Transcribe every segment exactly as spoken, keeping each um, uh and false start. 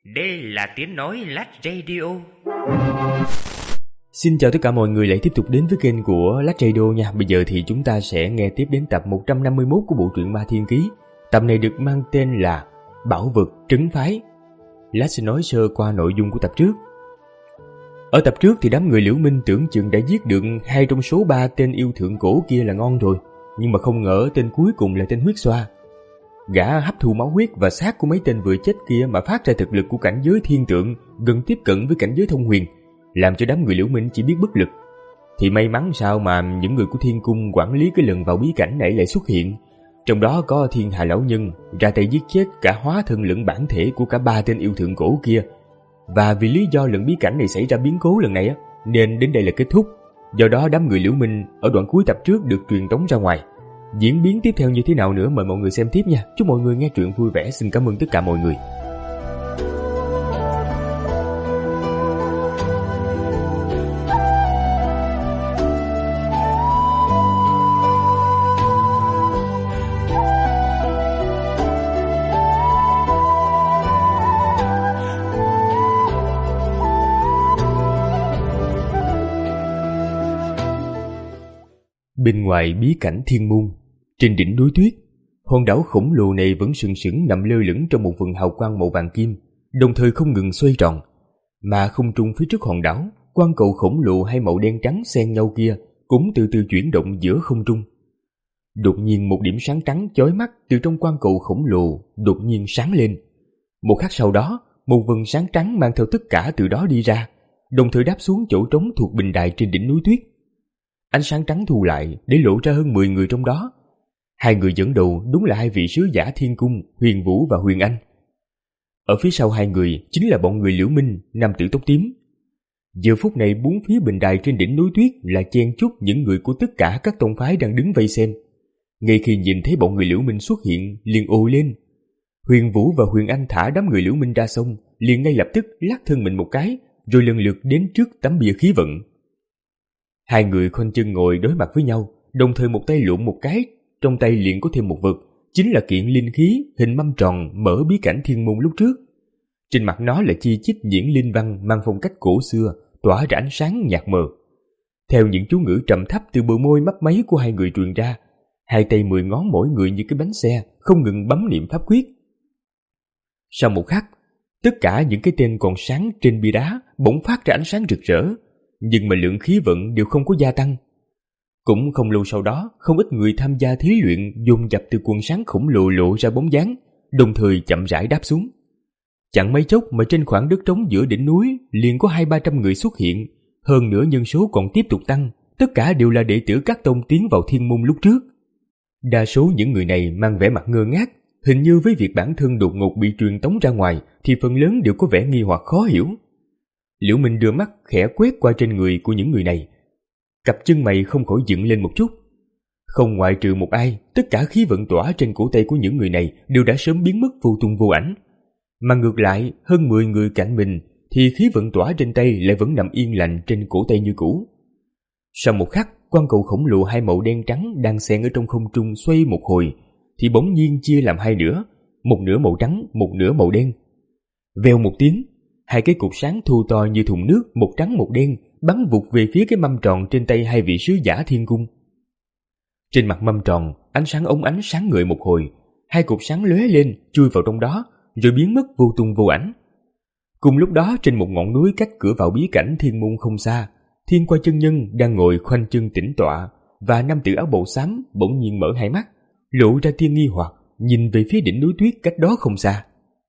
Đây là tiếng nói Lát Radio. Xin chào tất cả mọi người lại tiếp tục đến với kênh của Lát Radio nha. Bây giờ thì chúng ta sẽ nghe tiếp đến tập một trăm năm mươi mốt của bộ truyện Ma Thiên Ký. Tập này được mang tên là Bảo Vật Trấn Phái. Lát sẽ nói sơ qua nội dung của tập trước. Ở tập trước thì đám người Liễu Minh tưởng chừng đã giết được hai trong số ba tên yêu thượng cổ kia là ngon rồi, nhưng mà không ngờ tên cuối cùng là tên huyết xoa. Gã hấp thu máu huyết và xác của mấy tên vừa chết kia mà phát ra thực lực của cảnh giới thiên tượng gần tiếp cận với cảnh giới thông huyền, làm cho đám người Liễu Minh chỉ biết bất lực. Thì may mắn sao mà những người của Thiên Cung quản lý cái lần vào bí cảnh này lại xuất hiện, trong đó có Thiên Hà Lão Nhân ra tay giết chết cả hóa thân lẫn bản thể của cả ba tên yêu thượng cổ kia. Và vì lý do lần bí cảnh này xảy ra biến cố lần này á, nên đến đây là kết thúc. Do đó đám người Liễu Minh ở đoạn cuối tập trước được truyền tống ra ngoài. Diễn biến tiếp theo như thế nào nữa mời mọi người xem tiếp nha. Chúc mọi người nghe truyện vui vẻ. Xin cảm ơn tất cả mọi người. Bên ngoài bí cảnh Thiên Môn, trên đỉnh núi tuyết, hòn đảo khổng lồ này vẫn sừng sững nằm lơ lửng trong một vầng hào quang màu vàng kim, đồng thời không ngừng xoay tròn. Mà không trung phía trước hòn đảo, quang cầu khổng lồ hai màu đen trắng xen nhau kia cũng từ từ chuyển động giữa không trung. Đột nhiên một điểm sáng trắng chói mắt từ trong quang cầu khổng lồ đột nhiên sáng lên. Một khắc sau đó, một vầng sáng trắng mang theo tất cả từ đó đi ra, đồng thời đáp xuống chỗ trống thuộc bình đài trên đỉnh núi tuyết. Ánh sáng trắng thu lại để lộ ra hơn mười người trong đó. Hai người dẫn đầu đúng là hai vị sứ giả Thiên Cung, Huyền Vũ và Huyền Anh. Ở phía sau hai người chính là bọn người Liễu Minh, nam tử tóc tím. Giờ phút này bốn phía bình đài trên đỉnh núi tuyết là chen chúc những người của tất cả các tông phái đang đứng vây xem. Ngay khi nhìn thấy bọn người Liễu Minh xuất hiện, liền ồ lên. Huyền Vũ và Huyền Anh thả đám người Liễu Minh ra sông, liền ngay lập tức lắc thân mình một cái, rồi lần lượt đến trước tấm bia khí vận. Hai người khoanh chân ngồi đối mặt với nhau, đồng thời một tay lụm một cái, trong tay liền có thêm một vật, chính là kiện linh khí hình mâm tròn mở bí cảnh Thiên Môn lúc trước. Trên mặt nó là chi chít những linh văn mang phong cách cổ xưa, tỏa ra ánh sáng nhạt mờ. Theo những chú ngữ trầm thấp từ bờ môi mấp máy của hai người truyền ra, hai tay mười ngón mỗi người như cái bánh xe, không ngừng bấm niệm pháp quyết. Sau một khắc, tất cả những cái tên còn sáng trên bia đá bỗng phát ra ánh sáng rực rỡ, nhưng mà lượng khí vận đều không có gia tăng. Cũng không lâu sau đó, không ít người tham gia thí luyện dồn dập từ quần sáng khổng lồ lộ ra bóng dáng, đồng thời chậm rãi đáp xuống. Chẳng mấy chốc mà trên khoảng đất trống giữa đỉnh núi liền có hai ba trăm người xuất hiện, hơn nữa nhân số còn tiếp tục tăng, tất cả đều là đệ tử các tông tiến vào Thiên Môn lúc trước. Đa số những người này mang vẻ mặt ngơ ngác, hình như với việc bản thân đột ngột bị truyền tống ra ngoài thì phần lớn đều có vẻ nghi hoặc khó hiểu. Liễu Minh đưa mắt khẽ quét qua trên người của những người này, cặp chân mày không khỏi dựng lên một chút. Không ngoại trừ một ai, tất cả khí vận tỏa trên cổ tay của những người này đều đã sớm biến mất vô tung vô ảnh. Mà ngược lại, hơn mười người cạnh mình thì khí vận tỏa trên tay lại vẫn nằm yên lành trên cổ tay như cũ. Sau một khắc, quang cầu khổng lồ hai màu đen trắng đang xen ở trong không trung xoay một hồi, thì bỗng nhiên chia làm hai nửa, một nửa màu trắng, một nửa màu đen. Vèo một tiếng, hai cái cục sáng thu to như thùng nước, một trắng một đen, bắn vụt về phía cái mâm tròn trên tay hai vị sứ giả Thiên Cung. Trên mặt mâm tròn, ánh sáng ống ánh sáng ngời một hồi, hai cục sáng lóe lên, chui vào trong đó, rồi biến mất vô tung vô ảnh. Cùng lúc đó, trên một ngọn núi cách cửa vào bí cảnh Thiên Môn không xa, Thiên Qua chân nhân đang ngồi khoanh chân tĩnh tọa, và nam tử áo bào xám bỗng nhiên mở hai mắt, lộ ra tia nghi hoặc, nhìn về phía đỉnh núi tuyết cách đó không xa.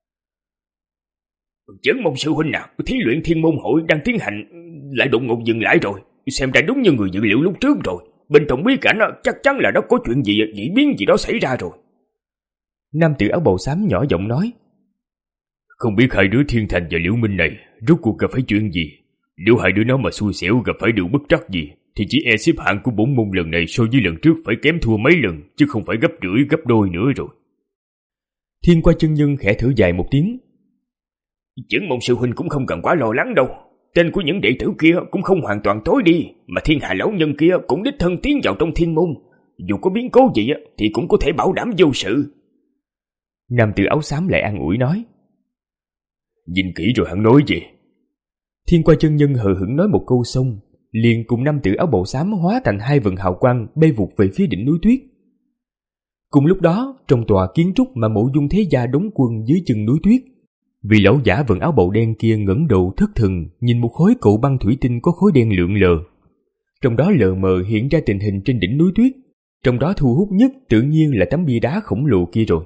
Chấn Môn sư huynh nào, thí luyện Thiên Môn hội đang tiến hành lại đột ngột dừng lại rồi, xem ra đúng như người dự liệu lúc trước rồi. Bên trong bí cảnh chắc chắn là nó có chuyện gì, dị biến gì đó xảy ra rồi. Nam tử áo bào xám nhỏ giọng nói. Không biết hai đứa Thiên Thành và Liễu Minh này rốt cuộc gặp phải chuyện gì. Nếu hai đứa nó mà xui xẻo gặp phải điều bất trắc gì, thì chỉ e xếp hạng của bổn môn lần này so với lần trước phải kém thua mấy lần, chứ không phải gấp rưỡi gấp đôi nữa rồi. Thiên Qua chân nhân khẽ thở dài một tiếng. Chấn Môn sư huynh cũng không cần quá lo lắng đâu. Tên của những đệ tử kia cũng không hoàn toàn tối đi, mà Thiên Hà lão nhân kia cũng đích thân tiến vào trong Thiên Môn. Dù có biến cố gì thì cũng có thể bảo đảm vô sự. Nam tử áo xám lại an ủi nói. Nhìn kỹ rồi hắn nói gì? Thiên Qua chân nhân hờ hững nói một câu xong, liền cùng nam tử áo bào xám hóa thành hai vần hào quang bay vụt về phía đỉnh núi tuyết. Cùng lúc đó, trong tòa kiến trúc mà Mộ Dung Thế Gia đóng quân dưới chân núi tuyết, vị lão giả vận áo bào đen kia ngẩng đầu thất thần nhìn một khối cầu băng thủy tinh có khối đen lượn lờ. Trong đó lờ mờ hiện ra tình hình trên đỉnh núi tuyết, trong đó thu hút nhất tự nhiên là tấm bia đá khổng lồ kia rồi.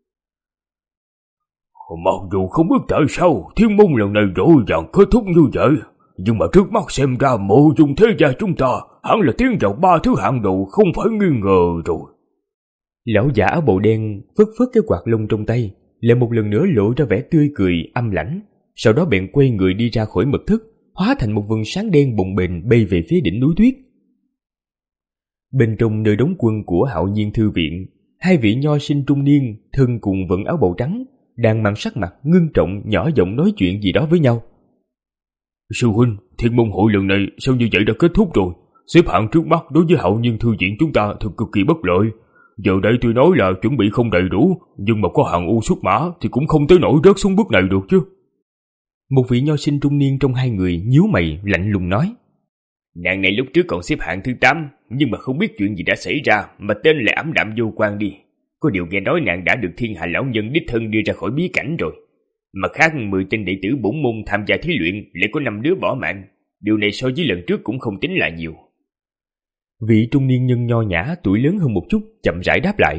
Mặc dù không biết tại sao Thiên Môn lần này rõ ràng kết thúc như vậy, nhưng mà trước mắt xem ra Mộ Dung Thế Gia chúng ta hẳn là tiến vào ba thứ hạng đầu không phải nghi ngờ rồi. Lão giả áo bào đen phất phất cái quạt lông trong tay, lại một lần nữa lộ ra vẻ tươi cười âm lãnh, sau đó bèn quay người đi ra khỏi mật thất, hóa thành một vầng sáng đen bồng bềnh bay về phía đỉnh núi tuyết. Bên trong nơi đóng quân của Hạo Nhiên Thư Viện, hai vị nho sinh trung niên thân cùng vận áo bào trắng đang mang sắc mặt ngưng trọng nhỏ giọng nói chuyện gì đó với nhau. Sư huynh, Thiên Môn hội lần này sao như vậy đã kết thúc rồi? Xếp hạng trước mắt đối với Hạo Nhiên Thư Viện chúng ta thật cực kỳ bất lợi. Giờ đây tôi nói là chuẩn bị không đầy đủ, nhưng mà có hạng U xuất mã thì cũng không tới nổi rớt xuống bước này được chứ. Một vị nho sinh trung niên trong hai người nhíu mày lạnh lùng nói. Nàng này lúc trước còn xếp hạng thứ tám, nhưng mà không biết chuyện gì đã xảy ra mà tên lại ảm đạm vô quan đi. Có điều nghe nói nàng đã được Thiên Hà lão nhân đích thân đưa ra khỏi bí cảnh rồi. Mặt khác mười tên đệ tử bổn môn tham gia thí luyện lại có năm đứa bỏ mạng. Điều này so với lần trước cũng không tính là nhiều. Vị trung niên nhân nho nhã tuổi lớn hơn một chút chậm rãi đáp lại.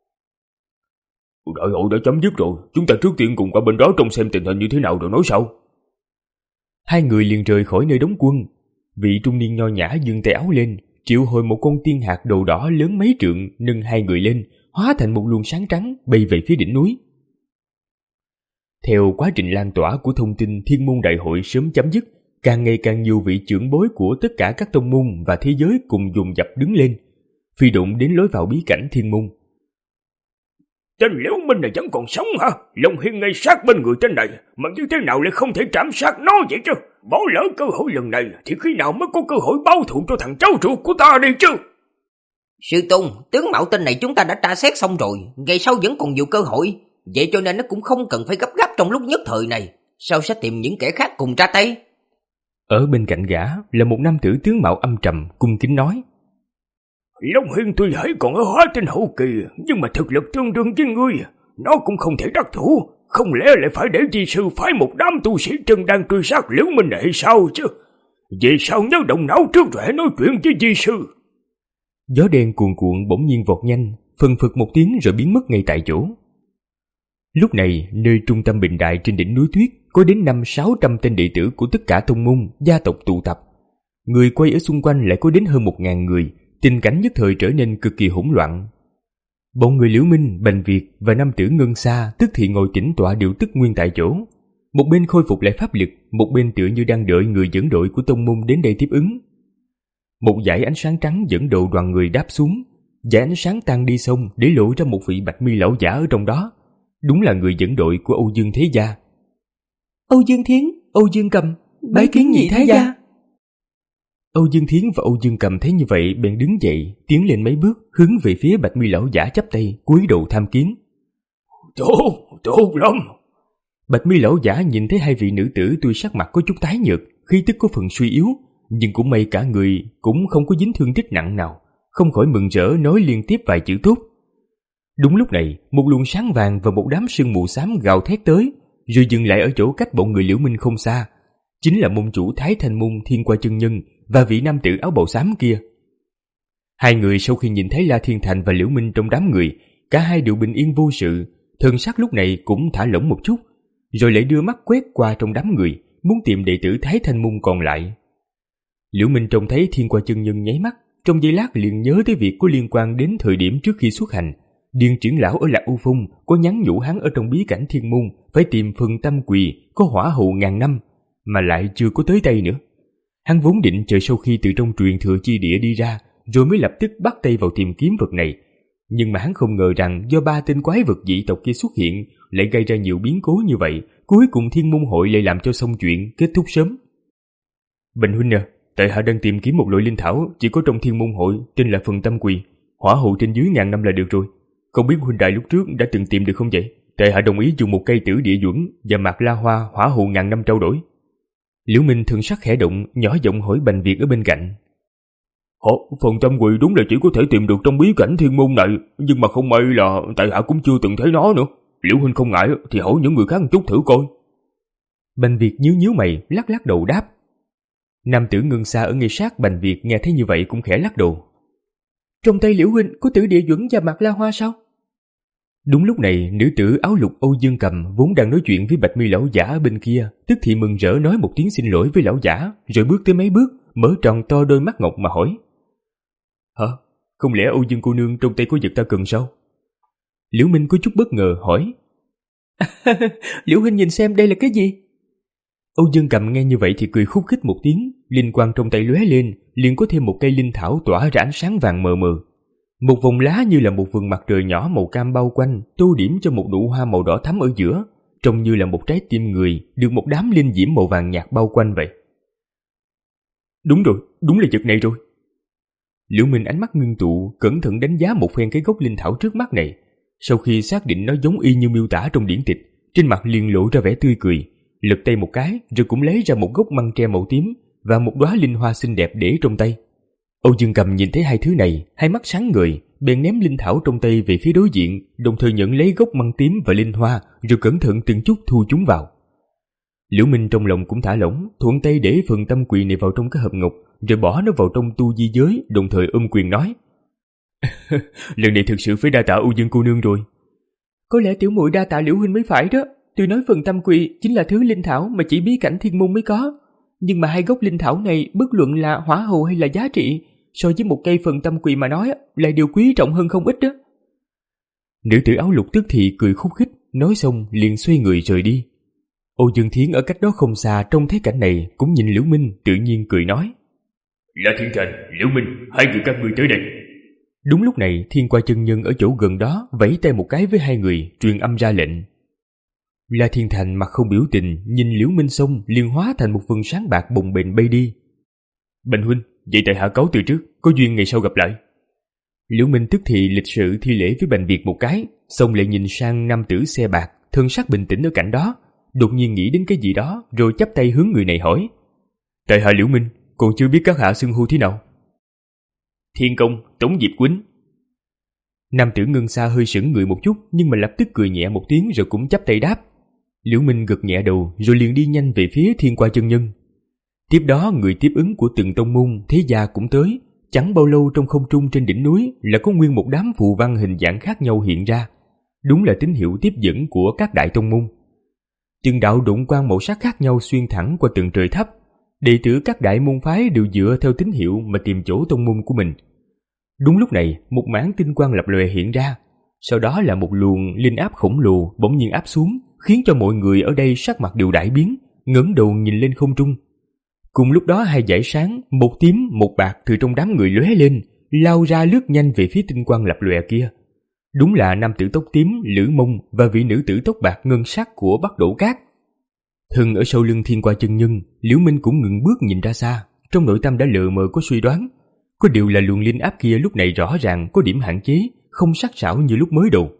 Đại hội đã chấm dứt rồi, chúng ta trước tiên cùng qua bên đó trông xem tình hình như thế nào rồi nói sau. Hai người liền rời khỏi nơi đóng quân. Vị trung niên nho nhã giương tay áo lên, triệu hồi một con tiên hạt đầu đỏ lớn mấy trượng nâng hai người lên, hóa thành một luồng sáng trắng bay về phía đỉnh núi. Theo quá trình lan tỏa của thông tin Thiên Môn đại hội sớm chấm dứt, càng ngày càng nhiều vị trưởng bối của tất cả các tông môn và thế giới cùng dồn dập đứng lên, phi độn đến lối vào bí cảnh Thiên Môn. Tên Liễu Minh này vẫn còn sống hả? Long Hiên ngay sát bên người tên này, mà như thế nào lại không thể trảm sát nó vậy chứ? Bỏ lỡ cơ hội lần này thì khi nào mới có cơ hội báo thù cho thằng cháu ruột của ta đây chứ? Sư Tôn, tướng mạo tên này chúng ta đã tra xét xong rồi, ngày sau vẫn còn nhiều cơ hội, vậy cho nên nó cũng không cần phải gấp gáp trong lúc nhất thời này, sao sẽ tìm những kẻ khác cùng ra tay? Ở bên cạnh gã là một nam tử tướng mạo âm trầm cung kính nói. Long Hiên tuy hãy còn ở hóa tinh hậu kỳ, nhưng mà thực lực tương đương với ngươi, nó cũng không thể đắc thủ, không lẽ lại phải để di sư phái một đám tu sĩ chân đang truy sát Liễu Minh này hay sao chứ? Về sau nhớ động não trước rồi hãy nói chuyện với di sư. Gió đen cuồn cuộn bỗng nhiên vọt nhanh, phần phật một tiếng rồi biến mất ngay tại chỗ. Lúc này, nơi trung tâm bình đại trên đỉnh núi tuyết có đến năm sáu trăm tên đệ tử của tất cả tông môn, gia tộc tụ tập. Người quay ở xung quanh lại có đến hơn một ngàn người, tình cảnh nhất thời trở nên cực kỳ hỗn loạn. Bọn người Liễu Minh, Bành Việt và nam tử Ngân Sa tức thì ngồi tĩnh tọa điều tức nguyên tại chỗ. Một bên khôi phục lại pháp lực, một bên tựa như đang đợi người dẫn đội của tông môn đến đây tiếp ứng. Một dải ánh sáng trắng dẫn đầu đoàn người đáp xuống, dải ánh sáng tan đi xong để lộ ra một vị bạch mi lão giả ở trong đó. Đúng là người dẫn đội của Âu Dương Thế Gia. Âu Dương Thiến, Âu Dương Cầm, bái kiến nhị thái gia. Âu Dương Thiến và Âu Dương Cầm thấy như vậy bèn đứng dậy, tiến lên mấy bước, hướng về phía bạch mi lão giả chắp tay, cúi đầu tham kiến. Tốt, tốt lắm. Bạch mi lão giả nhìn thấy hai vị nữ tử tuy sắc mặt có chút tái nhợt, khí tức có phần suy yếu, nhưng cũng may cả người cũng không có dính thương tích nặng nào, không khỏi mừng rỡ nói liên tiếp vài chữ tốt. Đúng lúc này, một luồng sáng vàng và một đám sương mù xám gào thét tới, rồi dừng lại ở chỗ cách bọn người Liễu Minh không xa. Chính là môn chủ Thái Thanh Môn Thiên Qua chân nhân và vị nam tử áo bào xám kia. Hai người sau khi nhìn thấy La Thiên Thành và Liễu Minh trong đám người, cả hai đều bình yên vô sự, thần sắc lúc này cũng thả lỏng một chút, rồi lại đưa mắt quét qua trong đám người, muốn tìm đệ tử Thái Thanh Môn còn lại. Liễu Minh trông thấy Thiên Qua chân nhân nháy mắt, trong giây lát liền nhớ tới việc có liên quan đến thời điểm trước khi xuất hành. Điền trưởng lão ở Lạc U Phong có nhắn nhủ hắn ở trong bí cảnh Thiên Môn phải tìm phần tâm quỳ có hỏa hậu ngàn năm, mà lại chưa có tới tay nữa. Hắn vốn định chờ sau khi từ trong truyền thừa chi địa đi ra, rồi mới lập tức bắt tay vào tìm kiếm vật này. Nhưng mà hắn không ngờ rằng do ba tên quái vật dị tộc kia xuất hiện lại gây ra nhiều biến cố như vậy, cuối cùng Thiên Môn hội lại làm cho xong chuyện, kết thúc sớm. Bành huynh à, tại hạ đang tìm kiếm một loại linh thảo chỉ có trong Thiên Môn hội, tên là phần tâm quỳ, hỏa hậu trên dưới ngàn năm là được rồi. Không biết huynh đại lúc trước đã từng tìm được không vậy? tại hạ đồng ý dùng một cây tử địa duẩn và mạc la hoa hỏa hụ ngàn năm trao đổi. Liễu Minh thần sắc khẽ động, nhỏ giọng hỏi Bành Việt ở bên cạnh. Hổ, phần tâm quỳ đúng là chỉ có thể tìm được trong bí cảnh thiên môn này, nhưng mà không may là tại hạ cũng chưa từng thấy nó nữa. Liễu huynh không ngại thì hỏi những người khác một chút thử coi. Bành Việt nhíu nhíu mày, lắc lắc đầu đáp. Nam tử Ngân Sa ở ngay sát Bành Việt nghe thấy như vậy cũng khẽ lắc đầu. Trong tay Liễu huynh có tử địa duẩn và mạc la hoa sao? Đúng lúc này, nữ tử áo lục Âu Dương Cầm vốn đang nói chuyện với Bạch Mi lão giả ở bên kia, tức thì mừng rỡ nói một tiếng xin lỗi với lão giả, rồi bước tới mấy bước, mở tròn to đôi mắt ngọc mà hỏi. Hả? Không lẽ Âu Dương cô nương trong tay có vật ta cần sao? Liễu Minh có chút bất ngờ hỏi. Liễu huynh nhìn xem đây là cái gì? Âu Dương Cầm nghe như vậy thì cười khúc khích một tiếng, linh quang trong tay lóe lên, liền có thêm một cây linh thảo tỏa ra ánh sáng vàng mờ mờ. Một vòng lá như là một vườn mặt trời nhỏ màu cam bao quanh, tô điểm cho một nụ hoa màu đỏ thắm ở giữa, trông như là một trái tim người được một đám linh diễm màu vàng nhạt bao quanh vậy. Đúng rồi, đúng là vật này rồi. Liễu Minh ánh mắt ngưng tụ, cẩn thận đánh giá một phen cái gốc linh thảo trước mắt này. Sau khi xác định nó giống y như miêu tả trong điển tịch, trên mặt liền lộ ra vẻ tươi cười, lật tay một cái rồi cũng lấy ra một gốc măng tre màu tím và một đóa linh hoa xinh đẹp để trong tay. Âu Dương Cầm nhìn thấy hai thứ này, hai mắt sáng ngời, bèn ném linh thảo trong tay về phía đối diện, đồng thời nhận lấy gốc măng tím và linh hoa, rồi cẩn thận từng chút thu chúng vào. Liễu Minh trong lòng cũng thả lỏng, thuận tay để phần tâm quỳ này vào trong cái hộp ngọc, rồi bỏ nó vào trong tu di giới, đồng thời ôm quyền nói: lần này thực sự phải đa tạ Âu Dương cô nương rồi. Có lẽ tiểu muội đa tạ Liễu huynh mới phải đó. Tôi nói phần tâm quỳ chính là thứ linh thảo mà chỉ bí cảnh thiên môn mới có, nhưng mà hai gốc linh thảo này bất luận là hỏa hầu hay là giá trị, so với một cây phần tâm quỳ mà nói lại đều quý trọng hơn không ít đó. Nữ tử áo lục tức thì cười khúc khích, nói xong liền xoay người rời đi. Âu Dương Thiến ở cách đó không xa trông thấy cảnh này cũng nhìn Liễu Minh, tự nhiên cười nói: La Thiên Thành, Liễu Minh, hai người các ngươi tới đây. Đúng lúc này, Thiên Qua chân nhân ở chỗ gần đó vẫy tay một cái với hai người, truyền âm ra lệnh. La Thiên Thành mặt không biểu tình, nhìn Liễu Minh xong liền hóa thành một vầng sáng bạc bồng bềnh bay đi. Bành huynh, vậy tại hạ cáo từ trước, có duyên ngày sau gặp lại. Liễu Minh tức thì lịch sự thi lễ với Bành Việt một cái, xong lại nhìn sang nam tử xe bạc, thân sắc bình tĩnh ở cạnh đó, đột nhiên nghĩ đến cái gì đó, rồi chắp tay hướng người này hỏi: tại hạ Liễu Minh, còn chưa biết các hạ xưng hô thế nào? Thiên công, Tống Diệp Quýnh. Nam tử Ngân Sa hơi sững người một chút, nhưng mà lập tức cười nhẹ một tiếng rồi cũng chắp tay đáp. Liễu Minh gật nhẹ đầu rồi liền đi nhanh về phía Thiên Qua chân nhân. Tiếp đó người tiếp ứng của từng tông môn thế gia cũng tới. Chẳng bao lâu trong không trung trên đỉnh núi là có nguyên một đám phù văn hình dạng khác nhau hiện ra, đúng là tín hiệu tiếp dẫn của các đại tông môn. Từng đạo độn quang màu sắc khác nhau xuyên thẳng qua tầng trời thấp. Đệ tử các đại môn phái đều dựa theo tín hiệu mà tìm chỗ tông môn của mình. Đúng lúc này, một mảng tinh quang lập lòe hiện ra, sau đó là một luồng linh áp khổng lồ bỗng nhiên áp xuống, khiến cho mọi người ở đây sắc mặt đều đại biến, ngẩng đầu nhìn lên không trung. Cùng lúc đó hai dải sáng, một tím một bạc từ trong đám người lóe lên, lao ra lướt nhanh về phía tinh quang lập lòe kia. Đúng là nam tử tóc tím Lữ Mông và vị nữ tử tóc bạc ngân sắc của Bắc Đỗ Cát. Thân ở sau lưng Thiên Qua chân nhân, Liễu Minh cũng ngừng bước nhìn ra xa, trong nội tâm đã lờ mờ có suy đoán. Có điều là luồng linh áp kia lúc này rõ ràng có điểm hạn chế, không sắc sảo như lúc mới đầu.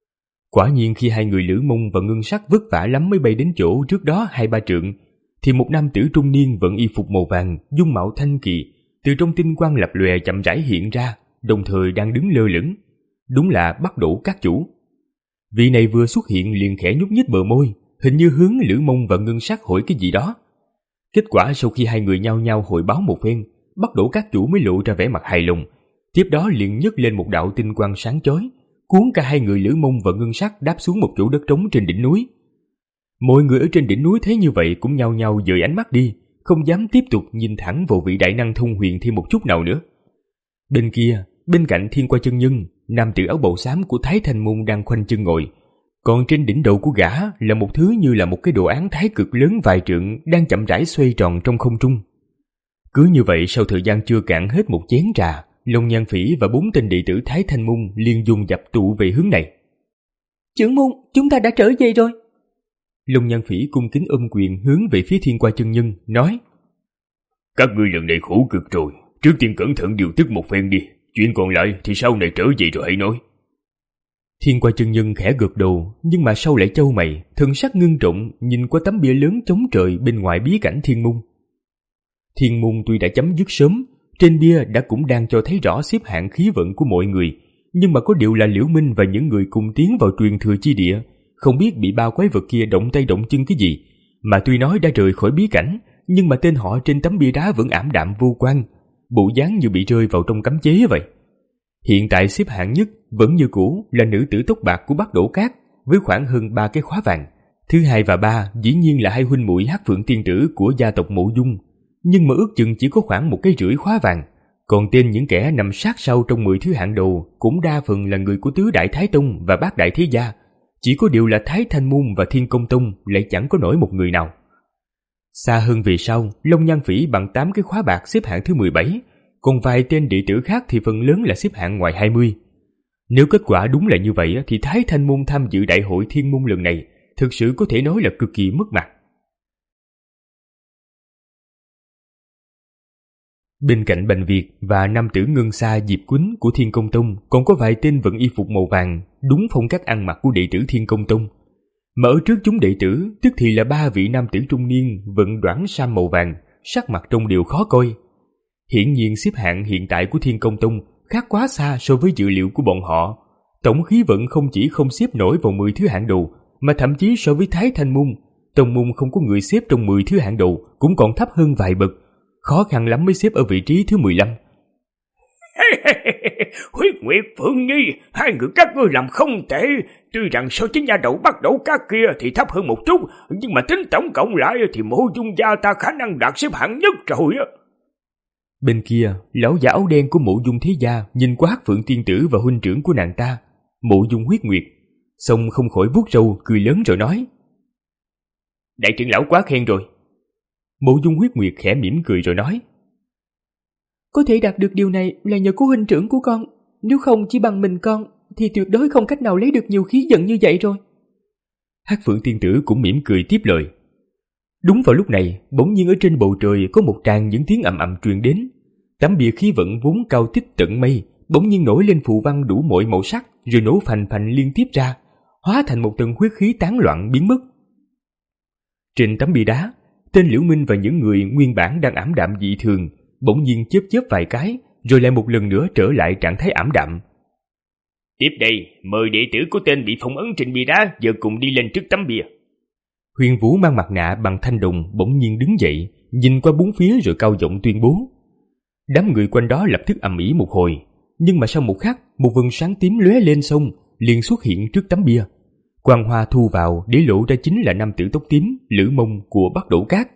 Quả nhiên khi hai người Lữ Mông và Ngân Sắc vất vả lắm mới bay đến chỗ trước đó hai ba trượng, thì một nam tử trung niên vận y phục màu vàng, dung mạo thanh kỳ, từ trong tinh quang lập lòe chậm rãi hiện ra, đồng thời đang đứng lơ lửng. Đúng là Bắc Đỗ Các chủ. Vị này vừa xuất hiện liền khẽ nhúc nhích bờ môi, hình như hướng Lữ Mông và Ngân Sắc hỏi cái gì đó. Kết quả sau khi hai người nhao nhao hội báo một phen, Bắc Đỗ Các chủ mới lộ ra vẻ mặt hài lòng, tiếp đó liền nhấc lên một đạo tinh quang sáng chói, cuốn cả hai người Lữ Mông và Ngân Sắc đáp xuống một chỗ đất trống trên đỉnh núi. Mọi người ở trên đỉnh núi thấy như vậy cũng nhao nhao dời ánh mắt đi, không dám tiếp tục nhìn thẳng vào vị đại năng thông huyền thêm một chút nào nữa. Bên kia, bên cạnh Thiên Qua chân nhân, nam tử áo bào xám của Thái Thanh môn đang khoanh chân ngồi, còn trên đỉnh đầu của gã là một thứ như là một cái đồ án thái cực lớn vài trượng đang chậm rãi xoay tròn trong không trung. Cứ như vậy, sau thời gian chưa cạn hết một chén trà, Long Nhan Phỉ và bốn tên đệ tử Thái Thanh môn liền dùng dập tụ về hướng này. Trưởng môn, chúng ta đã trở về rồi. Long Nhan Phỉ cung kính ôm quyền hướng về phía Thiên Qua chân nhân, nói: các ngươi lần này khổ cực rồi, trước tiên cẩn thận điều tức một phen đi, chuyện còn lại thì sau này trở về rồi hãy nói. Thiên Qua chân nhân khẽ gật đầu, nhưng mà sau lại chau mày, thần sắc ngưng trọng nhìn qua tấm bia lớn chống trời bên ngoài bí cảnh thiên môn. Thiên môn tuy đã chấm dứt sớm, trên bia đã cũng đang cho thấy rõ xếp hạng khí vận của mọi người, nhưng mà có điều là Liễu Minh và những người cùng tiến vào truyền thừa chi địa không biết bị bao quái vật kia động tay động chân cái gì, mà tuy nói đã rời khỏi bí cảnh, nhưng mà tên họ trên tấm bia đá vẫn ảm đạm vô quang, bộ dáng như bị rơi vào trong cấm chế vậy. Hiện tại xếp hạng nhất vẫn như cũ là nữ tử tóc bạc của Bắc Đỗ Cát với khoảng hơn ba cái khóa vàng. Thứ hai và ba dĩ nhiên là hai huynh muội Hắc Phượng tiên tử của gia tộc Mộ Dung, nhưng mà ước chừng chỉ có khoảng một cái rưỡi khóa vàng. Còn tên những kẻ nằm sát sau trong mười thứ hạng đầu cũng đa phần là người của Tứ Đại Thái Tông và Bát Đại Thế Gia, chỉ có điều là Thái Thanh Môn và Thiên Công Tông lại chẳng có nổi một người nào. Xa hơn về sau, Long Nhan Phỉ bằng tám cái khóa bạc xếp hạng thứ mười bảy, còn vài tên đệ tử khác thì phần lớn là xếp hạng ngoài hai mươi. Nếu kết quả đúng là như vậy thì Thái Thanh Môn tham dự đại hội thiên môn lần này thực sự có thể nói là cực kỳ mất mặt. Bên cạnh Bành Việt và nam tử Ngân Sa Diệp Quýnh của Thiên Công Tông còn có vài tên vận y phục màu vàng, đúng phong cách ăn mặc của đệ tử Thiên Công Tông. Mà ở trước chúng đệ tử tức thì là ba vị nam tử trung niên vận đoản sam màu vàng, sắc mặt trông đều khó coi. Hiển nhiên xếp hạng hiện tại của Thiên Công Tông khác quá xa so với dự liệu của bọn họ. Tổng khí vận không chỉ không xếp nổi vào mười thứ hạng đầu, mà thậm chí so với Thái Thanh Môn, tông môn không có người xếp trong mười thứ hạng đầu cũng còn thấp hơn vài bậc, khó khăn lắm mới xếp ở vị trí thứ mười lăm. Huyết Nguyệt, Phượng Nhi, hai người các ngươi làm không tệ. Tuy rằng so với nhà đầu Bắc Đỗ Cát kia thì thấp hơn một chút, nhưng mà tính tổng cộng lại thì Mộ Dung gia ta khả năng đạt xếp hạng nhất rồi á. Bên kia, lão giả áo đen của Mộ Dung Thế Gia nhìn qua Hắc Phượng tiên tử và huynh trưởng của nàng ta, Mộ Dung Huyết Nguyệt, xong không khỏi vuốt râu cười lớn rồi nói: Đại trưởng lão quá khen rồi. Mộ Dung Huyết Nguyệt khẽ mỉm cười rồi nói: Có thể đạt được điều này là nhờ có huynh trưởng của con, nếu không chỉ bằng mình con thì tuyệt đối không cách nào lấy được nhiều khí vận như vậy rồi. Hắc Phượng tiên tử cũng mỉm cười tiếp lời. Đúng vào lúc này, bỗng nhiên ở trên bầu trời có một tràng những tiếng ầm ầm truyền đến. Tấm bia khí vận vốn cao tích tận mây bỗng nhiên nổi lên phù văn đủ mọi màu sắc, rồi nổ phành phành liên tiếp ra, hóa thành một tầng huyết khí tán loạn biến mất. Trên tấm bia đá, tên Liễu Minh và những người nguyên bản đang ảm đạm dị thường bỗng nhiên chớp chớp vài cái, rồi lại một lần nữa trở lại trạng thái ảm đạm. Tiếp đây, mời đệ tử của tên bị phong ấn trên bia đá giờ cùng đi lên trước tấm bia. Huyền Vũ mang mặt nạ bằng thanh đồng bỗng nhiên đứng dậy, nhìn qua bốn phía rồi cao giọng tuyên bố. Đám người quanh đó lập tức ầm ĩ một hồi, nhưng mà sau một khắc, một vầng sáng tím lóe lên sông liền xuất hiện trước tấm bia. Quang hoa thu vào để lộ ra chính là nam tử tóc tím Lữ Mông của Bắc Đỗ Cát.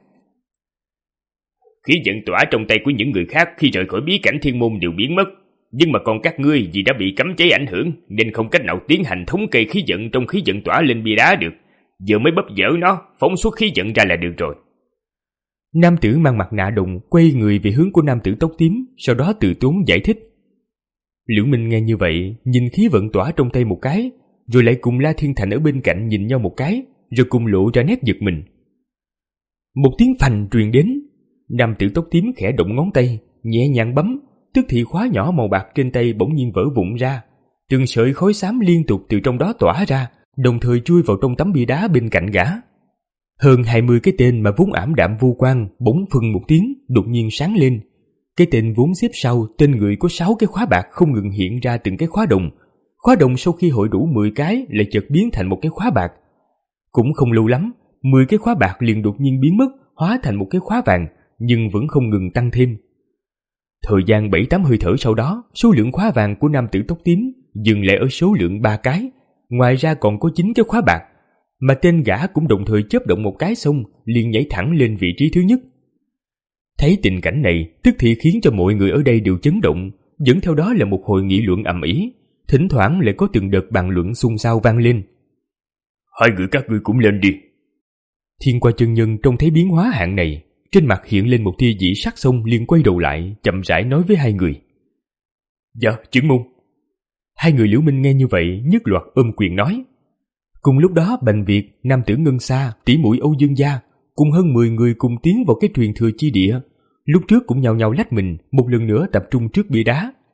Khí vận tỏa trong tay của những người khác khi rời khỏi bí cảnh thiên môn đều biến mất, nhưng mà còn các ngươi vì đã bị cấm chế ảnh hưởng nên không cách nào tiến hành thống kê khí vận trong khí vận tỏa lên bia đá được. Giờ mới bóp dở nó, phóng xuất khí vận ra là được rồi. Nam tử mang mặt nạ đồng quay người về hướng của nam tử tóc tím, sau đó từ tốn giải thích. Liễu Minh nghe như vậy, nhìn khí vận tỏa trong tay một cái, rồi lại cùng La Thiên Thành ở bên cạnh nhìn nhau một cái, rồi cùng lộ ra nét giật mình. Một tiếng phành truyền đến, nam tử tóc tím khẽ động ngón tay, nhẹ nhàng bấm, tức thì khóa nhỏ màu bạc trên tay bỗng nhiên vỡ vụn ra, từng sợi khói xám liên tục từ trong đó tỏa ra, đồng thời chui vào trong tấm bia đá bên cạnh gã. Hơn hai mươi cái tên mà vốn ảm đạm vô quang bỗng phừng một tiếng đột nhiên sáng lên. Cái tên vốn xếp sau tên người có sáu cái khóa bạc không ngừng hiện ra từng cái khóa đồng. Khóa đồng sau khi hội đủ mười cái lại chợt biến thành một cái khóa bạc. Cũng không lâu lắm, mười cái khóa bạc liền đột nhiên biến mất, hóa thành một cái khóa vàng, nhưng vẫn không ngừng tăng thêm. Thời gian bảy tám hơi thở sau đó, số lượng khóa vàng của nam tử tóc tím dừng lại ở số lượng ba cái. Ngoài ra còn có chín cái khóa bạc, mà tên gã cũng đồng thời chớp động một cái xong liền nhảy thẳng lên vị trí thứ nhất. Thấy tình cảnh này, tức thì khiến cho mọi người ở đây đều chấn động, dẫn theo đó là một hồi nghị luận ầm ĩ, thỉnh thoảng lại có từng đợt bàn luận xôn xao vang lên. Hai người các ngươi cũng lên đi. Thiên Qua chân nhân trông thấy biến hóa hạng này, trên mặt hiện lên một tia dị sắc xong liền quay đầu lại, chậm rãi nói với hai người. Dạ, trưởng môn. Hai người Liễu Minh nghe như vậy nhất loạt ôm quyền nói. Cùng lúc đó Bành Việt, nam tử Ngân Sa, tỷ muội Âu Dương gia cùng hơn mười người cùng tiến vào cái truyền thừa chi địa, lúc trước cũng nhào nhào lách mình một lần nữa tập trung trước bia đá.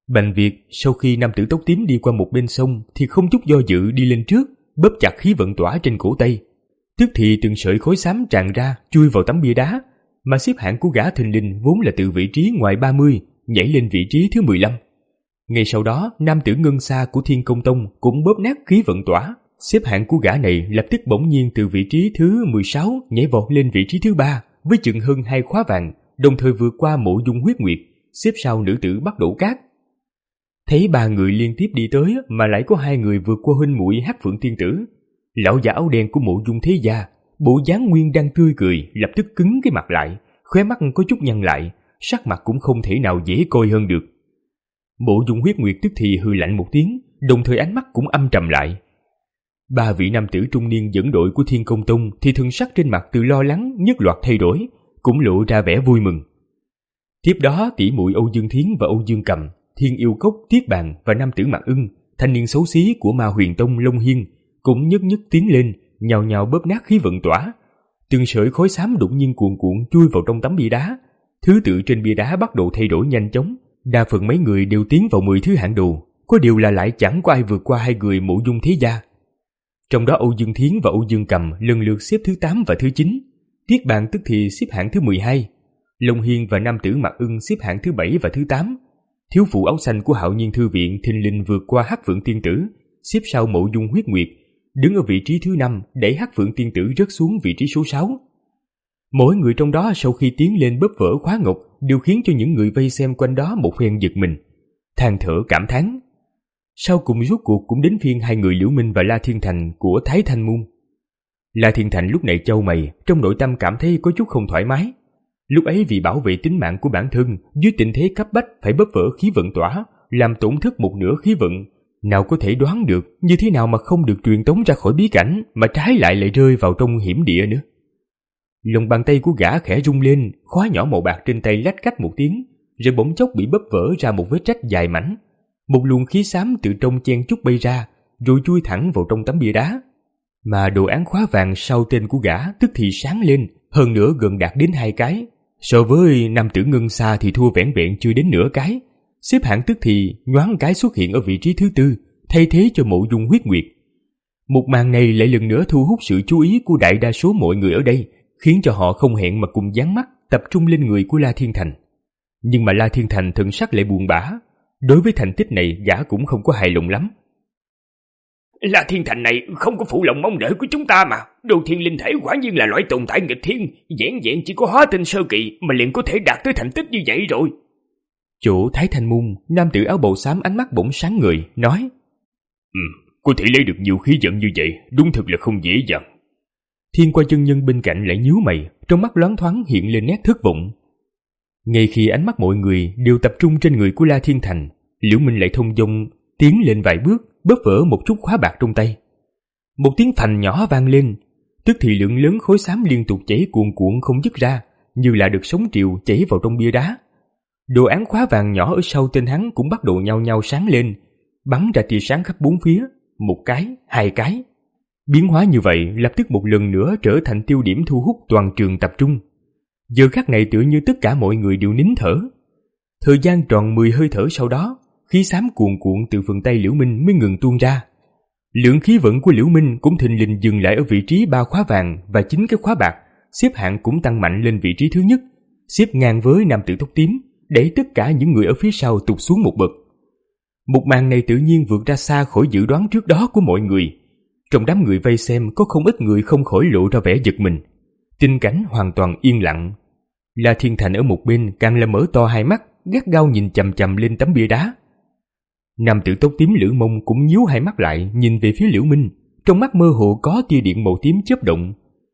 Bành Việt sau khi nam tử tóc tím đi qua một bên sông thì không chút do dự đi lên trước, bóp chặt khí vận tỏa trên cổ tay. Tức thì từng sợi khói xám tràn ra, chui vào tấm bia đá, mà xếp hạng của gã thình lình vốn là từ vị trí ngoài ba mươi, nhảy lên vị trí thứ mười lăm. Ngay sau đó, nam tử Ngân Sa của Thiên Công Tông cũng bóp nát khí vận tỏa. Xếp hạng của gã này lập tức bỗng nhiên từ vị trí thứ mười sáu nhảy vọt lên vị trí thứ ba với chừng hơn hai khóa vàng, đồng thời vượt qua Mộ Dung Huyết Nguyệt, xếp sau nữ tử Bắc Đổ Cát. Thấy ba người liên tiếp đi tới mà lại có hai người vượt qua huynh muội Hắc Phượng Tiên Tử, lão già áo đen của Mộ Dung Thế Gia, bộ dáng nguyên đang tươi cười, lập tức cứng cái mặt lại, khóe mắt có chút nhăn lại, sắc mặt cũng không thể nào dễ coi hơn được. Mộ Dung Huyết Nguyệt tức thì hừ lạnh một tiếng, đồng thời ánh mắt cũng âm trầm lại. Ba vị nam tử trung niên dẫn đội của Thiên Công Tông thì thần sắc trên mặt từ lo lắng nhất loạt thay đổi, cũng lộ ra vẻ vui mừng. Tiếp đó tỷ muội Âu Dương Thiến và Âu Dương Cầm, Thiên Yêu Cốc, Tiết Bàn và nam tử Mặc Ưng, thanh niên xấu xí của Ma Huyền Tông Long Hiên, cũng nhất nhất tiến lên, nhào nhào bóp nát khí vận tỏa. Từng sợi khói xám đột nhiên cuồn cuộn chui vào trong tấm bia đá. Thứ tự trên bia đá bắt đầu thay đổi nhanh chóng, đa phần mấy người đều tiến vào mười thứ hạng đầu, có điều là lại chẳng có ai vượt qua hai người Mộ Dung Thế Gia. Trong đó Âu Dương Thiến và Âu Dương Cầm lần lượt xếp thứ tám và thứ chín, Tiết Bàn tức thì xếp hạng thứ mười hai, Long Hiên và nam tử Mặc Ưng xếp hạng thứ bảy và thứ tám. Thiếu phụ áo xanh của Hạo Nhiên Thư Viện thình lình vượt qua Hắc Phượng Tiên Tử, xếp sau Mộ Dung Huyết Nguyệt, đứng ở vị trí thứ năm, đẩy Hắc Phượng Tiên Tử rớt xuống vị trí số sáu. Mỗi người trong đó sau khi tiến lên bóp vỡ khóa ngọc đều khiến cho những người vây xem quanh đó một phen giật mình, than thở cảm thán. Sau cùng rốt cuộc cũng đến phiên hai người Liễu Minh và La Thiên Thành của Thái Thanh Môn. La Thiên Thành lúc này chau mày, trong nội tâm cảm thấy có chút không thoải mái. Lúc ấy vì bảo vệ tính mạng của bản thân, dưới tình thế cấp bách phải bóp vỡ khí vận tỏa, làm tổn thất một nửa khí vận, nào có thể đoán được như thế nào mà không được truyền tống ra khỏi bí cảnh, mà trái lại lại rơi vào trong hiểm địa nữa. Lòng bàn tay của gã khẽ rung lên, khóa nhỏ màu bạc trên tay lách cách một tiếng, rồi bỗng chốc bị bóp vỡ ra một vết rách dài mảnh. Một luồng khí xám từ trong chen chúc bay ra, rồi chui thẳng vào trong tấm bia đá. Mà đồ án khóa vàng sau tên của gã tức thì sáng lên, hơn nữa gần đạt đến hai cái. So với nam tử Ngân Sa thì thua vẻn vẹn chưa đến nửa cái. Xếp hạng tức thì nhoáng cái xuất hiện ở vị trí thứ tư, thay thế cho Mộ Dung Huyết Nguyệt. Một màn này lại lần nữa thu hút sự chú ý của đại đa số mọi người ở đây, khiến cho họ không hẹn mà cùng dán mắt tập trung lên người của La Thiên Thành. Nhưng mà La Thiên Thành thần sắc lại buồn bã. Đối với thành tích này gã cũng không có hài lòng lắm. La Thiên Thành này không có phụ lòng mong đợi của chúng ta mà. Đồ thiên linh thể quả nhiên là loại tồn tại nghịch thiên, vẻn vẹn chỉ có hóa tinh sơ kỳ mà liền có thể đạt tới thành tích như vậy rồi. Chỗ Thái Thanh Môn, nam tử áo bầu xám ánh mắt bỗng sáng người, nói: Ừ, có thể lấy được nhiều khí vận như vậy, đúng thực là không dễ dàng. Thiên Qua chân nhân bên cạnh lại nhíu mày, trong mắt loáng thoáng hiện lên nét thất vọng. Ngay khi ánh mắt mọi người đều tập trung trên người của La Thiên Thành, Liễu Minh lại thông dong tiến lên vài bước, bóp vỡ một chút khóa bạc trong tay. Một tiếng phành nhỏ vang lên, tức thì lượng lớn khối xám liên tục chảy cuồn cuộn không dứt ra, như là được sóng triều chảy vào trong bia đá. Đồ án khóa vàng nhỏ ở sau tên hắn cũng bắt đầu nhao nhao sáng lên, bắn ra tia sáng khắp bốn phía, một cái, hai cái. Biến hóa như vậy lập tức một lần nữa trở thành tiêu điểm thu hút toàn trường tập trung. Giờ khắc này tựa như tất cả mọi người đều nín thở. Thời gian tròn mười hơi thở sau đó, khí xám cuồn cuộn từ phần tay Liễu Minh mới ngừng tuôn ra. Lượng khí vận của Liễu Minh cũng thình lình dừng lại ở vị trí ba khóa vàng và chín cái khóa bạc, xếp hạng cũng tăng mạnh lên vị trí thứ nhất, xếp ngang với nam tử tóc tím, đẩy tất cả những người ở phía sau tụt xuống một bậc. Một màn này tự nhiên vượt ra xa khỏi dự đoán trước đó của mọi người. Trong đám người vây xem có không ít người không khỏi lộ ra vẻ giật mình. Tình cảnh hoàn toàn yên lặng. La Thiên Thành ở một bên càng là mở to hai mắt, gắt gao nhìn chằm chằm lên tấm bia đá. Nam tử tóc tím Lữ Mông cũng nhíu hai mắt lại nhìn về phía Liễu Minh, trong mắt mơ hồ có tia điện màu tím chớp động.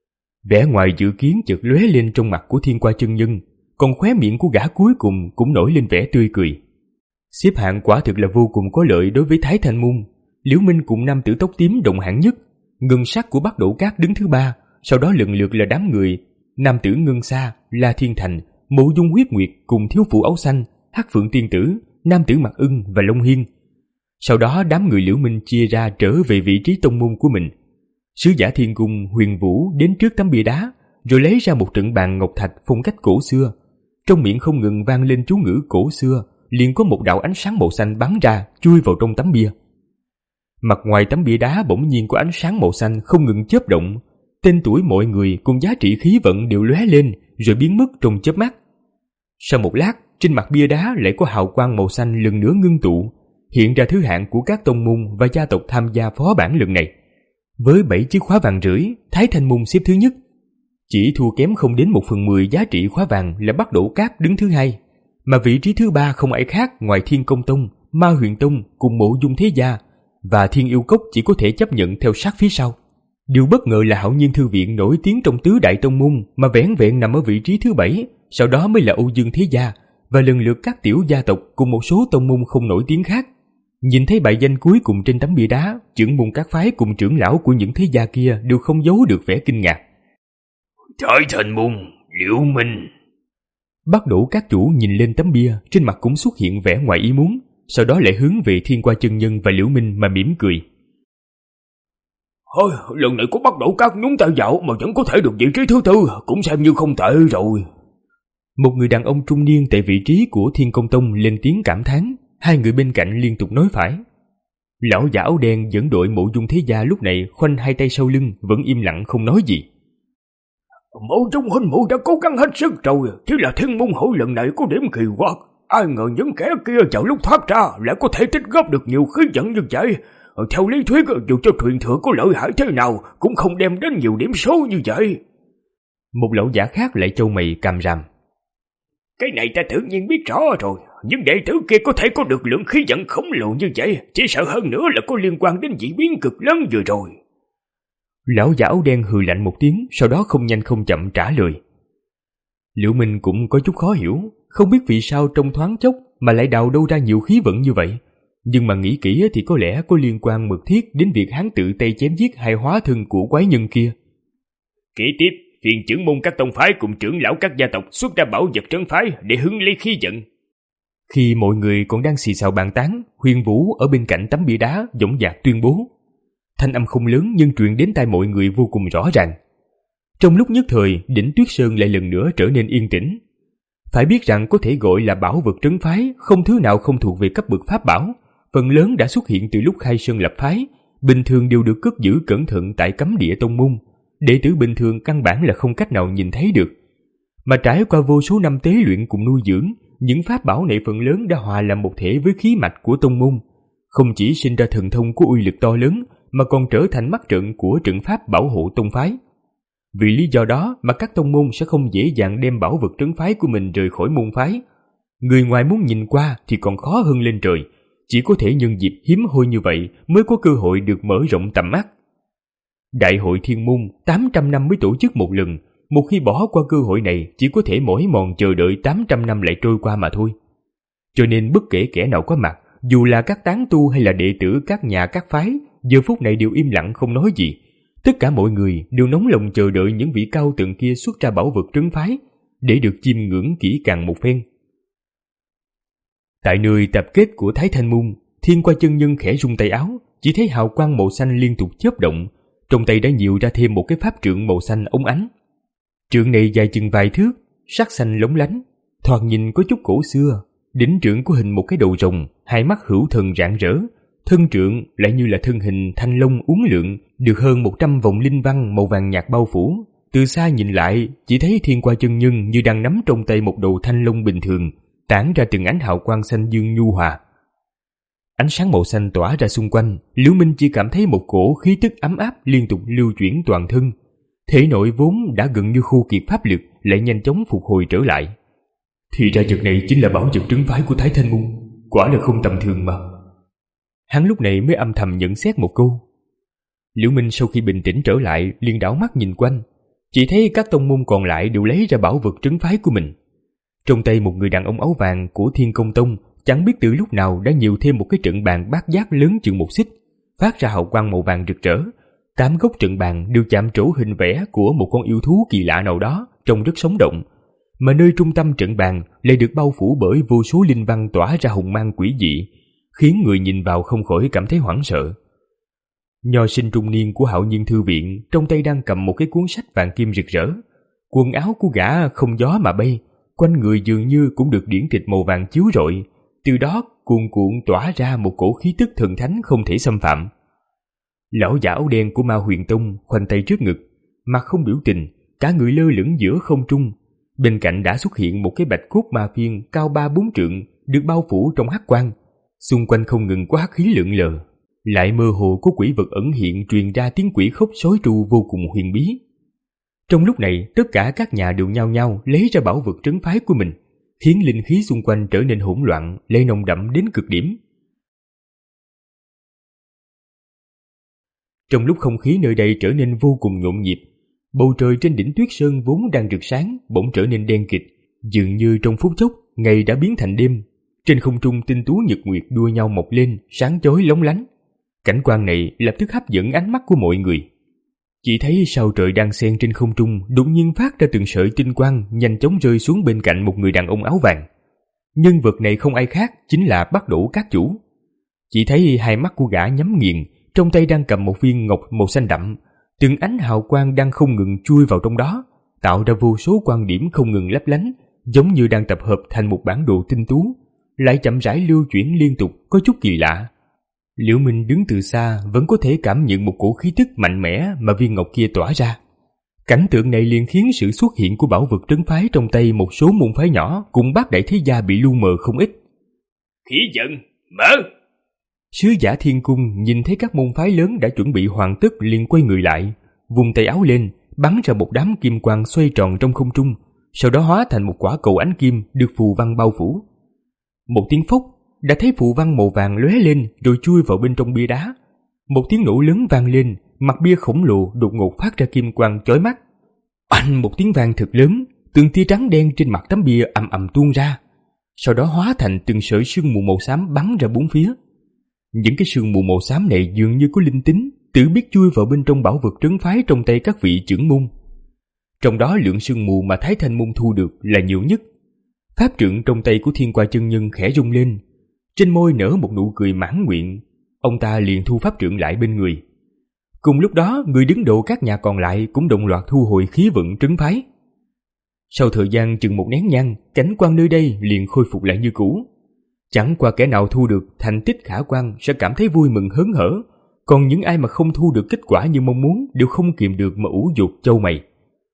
Vẻ ngoài dự kiến chợt lóe lên trong mặt của Thiên Qua chân nhân, còn khóe miệng của gã cuối cùng cũng nổi lên vẻ tươi cười. Xếp hạng quả thực là vô cùng có lợi đối với Thái Thanh Môn. Liễu Minh cùng nam tử tóc tím đồng hạng nhất, Ngân Sắc của Bắc Đổ Cát đứng thứ ba, sau đó lần lượt là đám người nam tử Ngân Sa, La Thiên Thành, Mộ Dung Huyết Nguyệt cùng thiếu phụ áo xanh, Hắc Phượng Tiên Tử, nam tử Mặc Ưng và Long Hiên. Sau đó đám người Liễu Minh chia ra trở về vị trí tông môn của mình. Sứ giả Thiên Cung Huyền Vũ đến trước tấm bia đá, rồi lấy ra một trận bàn ngọc thạch phong cách cổ xưa, trong miệng không ngừng vang lên chú ngữ cổ xưa, liền có một đạo ánh sáng màu xanh bắn ra, chui vào trong tấm bia. Mặt ngoài tấm bia đá bỗng nhiên có ánh sáng màu xanh không ngừng chớp động, tên tuổi mọi người cùng giá trị khí vận đều lóe lên rồi biến mất trong chớp mắt. Sau một lát, trên mặt bia đá lại có hào quang màu xanh lần nữa ngưng tụ, hiện ra thứ hạng của các tông môn và gia tộc tham gia phó bản lần này. Với bảy chiếc khóa vàng rưỡi, Thái Thanh môn xếp thứ nhất. Chỉ thua kém không đến một phần mười giá trị khóa vàng là Bắc Đổ Cát đứng thứ hai, mà vị trí thứ ba không ai khác ngoài Thiên Công Tông, Ma Huyền Tông cùng Mộ Dung Thế Gia, và Thiên Yêu Cốc chỉ có thể chấp nhận theo sát phía sau. Điều bất ngờ là Hạo Nhiên Thư Viện nổi tiếng trong tứ đại tông môn mà vẻn vẹn nằm ở vị trí thứ bảy, sau đó mới là Âu Dương Thế Gia và lần lượt các tiểu gia tộc cùng một số tông môn không nổi tiếng khác. Nhìn thấy bài danh cuối cùng trên tấm bia đá, trưởng môn các phái cùng trưởng lão của những thế gia kia đều không giấu được vẻ kinh ngạc. Thái Thanh môn, Liễu Minh. Bắc Đổ Các chủ nhìn lên tấm bia, trên mặt cũng xuất hiện vẻ ngoài ý muốn, sau đó lại hướng về Thiên Qua Chân Nhân và Liễu Minh mà mỉm cười. Thôi, lần này có Bắc Đổ Các nhúng tay vào mà vẫn có thể được vị trí thứ tư, cũng xem như không tệ rồi. Một người đàn ông trung niên tại vị trí của Thiên Công Tông lên tiếng cảm thán, hai người bên cạnh liên tục nói phải. Lão giả áo đen dẫn đội Mộ Dung Thế Gia lúc này khoanh hai tay sau lưng, vẫn im lặng không nói gì. Mộ Dung huynh muội đã cố gắng hết sức rồi, chỉ là Thiên môn hội lần này có điểm kỳ quặc. Ai ngờ những kẻ kia vào lúc thoát ra lại có thể tích góp được nhiều khí vận như vậy. Theo lý thuyết, dù cho truyền thừa có lợi hại thế nào cũng không đem đến nhiều điểm số như vậy. Một lão giả khác lại chau mày càm ràm. Cái này ta tự nhiên biết rõ rồi, nhưng đệ tử kia có thể có được lượng khí vận khổng lồ như vậy, chỉ sợ hơn nữa là có liên quan đến dị biến cực lớn vừa rồi. Lão giả áo đen hừ lạnh một tiếng, sau đó không nhanh không chậm trả lời. Liễu Minh cũng có chút khó hiểu, không biết vì sao trong thoáng chốc mà lại đào đâu ra nhiều khí vận như vậy. Nhưng mà nghĩ kỹ thì có lẽ có liên quan mật thiết đến việc hắn tự tay chém giết hai hóa thân của quái nhân kia. Kế tiếp, phiền trưởng môn các tông phái cùng trưởng lão các gia tộc xuất ra bảo vật trấn phái để hứng lấy khí vận. Khi mọi người còn đang xì xào bàn tán, Huyền Vũ ở bên cạnh tấm bia đá dõng dạc tuyên bố. Thanh âm không lớn nhưng truyền đến tai mọi người vô cùng rõ ràng. Trong lúc nhất thời, đỉnh Tuyết Sơn lại lần nữa trở nên yên tĩnh. Phải biết rằng có thể gọi là bảo vật trấn phái, không thứ nào không thuộc về cấp bậc pháp bảo, phần lớn đã xuất hiện từ lúc khai sơn lập phái, bình thường đều được cất giữ cẩn thận tại cấm địa tông môn. Đệ tử bình thường căn bản là không cách nào nhìn thấy được. Mà trải qua vô số năm tế luyện cùng nuôi dưỡng, những pháp bảo này phần lớn đã hòa làm một thể với khí mạch của tông môn, không chỉ sinh ra thần thông có uy lực to lớn, mà còn trở thành mắt trận của trận pháp bảo hộ tông phái. Vì lý do đó mà các tông môn sẽ không dễ dàng đem bảo vật trấn phái của mình rời khỏi môn phái. Người ngoài muốn nhìn qua thì còn khó hơn lên trời, chỉ có thể nhân dịp hiếm hoi như vậy mới có cơ hội được mở rộng tầm mắt. Đại hội Thiên Môn tám trăm năm mới tổ chức một lần, một khi bỏ qua cơ hội này chỉ có thể mỏi mòn chờ đợi tám trăm năm lại trôi qua mà thôi. Cho nên bất kể kẻ nào có mặt, dù là các tán tu hay là đệ tử các nhà các phái, giờ phút này đều im lặng không nói gì. Tất cả mọi người đều nóng lòng chờ đợi những vị cao tượng kia xuất ra bảo vật trấn phái, để được chiêm ngưỡng kỹ càng một phen. Tại nơi tập kết của Thái Thanh môn, Thiên Qua Chân Nhân khẽ rung tay áo, chỉ thấy hào quang màu xanh liên tục chớp động, trong tay đã nhiều ra thêm một cái pháp trượng màu xanh óng ánh. Trượng này dài chừng vài thước, sắc xanh lóng lánh, thoạt nhìn có chút cổ xưa. Đỉnh trượng có hình một cái đầu rồng, hai mắt hữu thần rạng rỡ. Thân trượng lại như là thân hình thanh long uốn lượn, được hơn một trăm vòng linh văn màu vàng nhạt bao phủ. Từ xa nhìn lại, chỉ thấy Thiên Qua Chân Nhân như đang nắm trong tay một đầu thanh long bình thường, tản ra từng ánh hào quang xanh dương nhu hòa. Ánh sáng màu xanh tỏa ra xung quanh, Liễu Minh chỉ cảm thấy một cổ khí tức ấm áp liên tục lưu chuyển toàn thân. Thể nội vốn đã gần như khô kiệt pháp lực lại nhanh chóng phục hồi trở lại. Thì ra vật này chính là bảo vật trấn phái của Thái Thanh môn, quả là không tầm thường mà. Hắn lúc này mới âm thầm nhận xét một câu. Liễu Minh sau khi bình tĩnh trở lại liền đảo mắt nhìn quanh, chỉ thấy các tông môn còn lại đều lấy ra bảo vật trấn phái của mình. Trong tay một người đàn ông áo vàng của Thiên Công Tông chẳng biết từ lúc nào đã nhiều thêm một cái trận bàn bát giác lớn chừng một xích, phát ra hào quang màu vàng rực rỡ. Tám góc trận bàn đều chạm trổ hình vẽ của một con yêu thú kỳ lạ nào đó, trông rất sống động. Mà nơi trung tâm trận bàn lại được bao phủ bởi vô số linh văn tỏa ra hùng mang quỷ dị, khiến người nhìn vào không khỏi cảm thấy hoảng sợ. Nho sinh trung niên của Hạo Nhiên Thư Viện trong tay đang cầm một cái cuốn sách vàng kim rực rỡ. Quần áo của gã không gió mà bay, quanh người dường như cũng được điển thịt màu vàng chiếu rọi, từ đó cuồn cuộn tỏa ra một cổ khí tức thần thánh không thể xâm phạm. Lão giả áo đen của Ma Huyền Tông khoanh tay trước ngực, mặt không biểu tình, cả người lơ lửng giữa không trung. Bên cạnh đã xuất hiện một cái bạch cốt ma phiên cao ba bốn trượng, được bao phủ trong hắc quang. Xung quanh không ngừng có hắc khí lượn lờ, lại mơ hồ có quỷ vật ẩn hiện truyền ra tiếng quỷ khóc sói tru vô cùng huyền bí. Trong lúc này, tất cả các nhà đều nhao nhao lấy ra bảo vật trấn phái của mình, khiến linh khí xung quanh trở nên hỗn loạn, lại nồng đậm đến cực điểm. Trong lúc không khí nơi đây trở nên vô cùng nhộn nhịp, bầu trời trên đỉnh Tuyết Sơn vốn đang rực sáng bỗng trở nên đen kịt, dường như trong phút chốc ngày đã biến thành đêm. Trên không trung tinh tú nhật nguyệt đua nhau mọc lên, sáng chói lóng lánh. Cảnh quan này lập tức hấp dẫn ánh mắt của mọi người. Chỉ thấy sao trời đang xen trên không trung đột nhiên phát ra từng sợi tinh quang, nhanh chóng rơi xuống bên cạnh một người đàn ông áo vàng. Nhân vật này không ai khác, chính là Bắc Đỗ Các Chủ. Chỉ thấy hai mắt của gã nhắm nghiền, trong tay đang cầm một viên ngọc màu xanh đậm, từng ánh hào quang đang không ngừng chui vào trong đó, tạo ra vô số quan điểm không ngừng lấp lánh, giống như đang tập hợp thành một bản đồ tinh tú, lại chậm rãi lưu chuyển liên tục, có chút kỳ lạ. Liễu Minh đứng từ xa vẫn có thể cảm nhận một cổ khí tức mạnh mẽ mà viên ngọc kia tỏa ra. Cảnh tượng này liền khiến sự xuất hiện của bảo vật trấn phái trong tay một số môn phái nhỏ cùng bát đại thế gia bị lu mờ không ít. Khí vận, mở! Sứ giả Thiên Cung nhìn thấy các môn phái lớn đã chuẩn bị hoàn tất liền quay người lại, vùng tay áo lên, bắn ra một đám kim quang xoay tròn trong không trung, sau đó hóa thành một quả cầu ánh kim được phù văn bao phủ. Một tiếng phốc, đã thấy phù văn màu vàng lóe lên rồi chui vào bên trong bia đá. Một tiếng nổ lớn vang lên, mặt bia khổng lồ đột ngột phát ra kim quang chói mắt. Oanh, một tiếng vang thật lớn, từng tia trắng đen trên mặt tấm bia ầm ầm tuôn ra, sau đó hóa thành từng sợi sương mù màu xám bắn ra bốn phía. Những cái sương mù màu xám này dường như có linh tính, tự biết chui vào bên trong bảo vật trấn phái trong tay các vị trưởng môn. Trong đó lượng sương mù mà Thái Thanh môn thu được là nhiều nhất. Pháp trượng trong tay của Thiên Qua chân nhân khẽ rung lên, trên môi nở một nụ cười mãn nguyện. Ông ta liền thu pháp trượng lại bên người. Cùng lúc đó, người đứng đầu các nhà còn lại cũng đồng loạt thu hồi khí vận trấn phái. Sau thời gian chừng một nén nhang, cảnh quan nơi đây liền khôi phục lại như cũ. Chẳng qua kẻ nào thu được thành tích khả quan sẽ cảm thấy vui mừng hớn hở, còn những ai mà không thu được kết quả như mong muốn đều không kìm được mà ủ dột châu mày.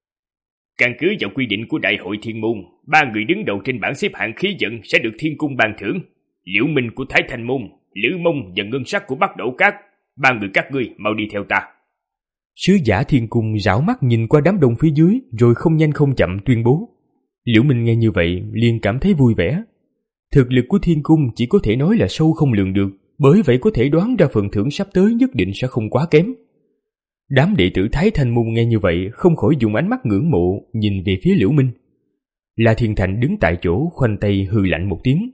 Căn cứ vào quy định của Đại hội Thiên Môn, ba người đứng đầu trên bảng xếp hạng khí vận sẽ được Thiên Cung ban thưởng. Liễu Minh của Thái Thanh Môn, Lữ Mông và Ngân Sắc của Bắc Đỗ Các. Ba người các ngươi mau đi theo ta. Sứ giả Thiên Cung rảo mắt nhìn qua đám đông phía dưới, rồi không nhanh không chậm tuyên bố. Liễu Minh nghe như vậy liền cảm thấy vui vẻ. Thực lực của Thiên Cung chỉ có thể nói là sâu không lường được, bởi vậy có thể đoán ra phần thưởng sắp tới nhất định sẽ không quá kém. Đám đệ tử Thái Thanh Môn nghe như vậy không khỏi dùng ánh mắt ngưỡng mộ nhìn về phía Liễu Minh. La Thiên Thành đứng tại chỗ khoanh tay hừ lạnh một tiếng.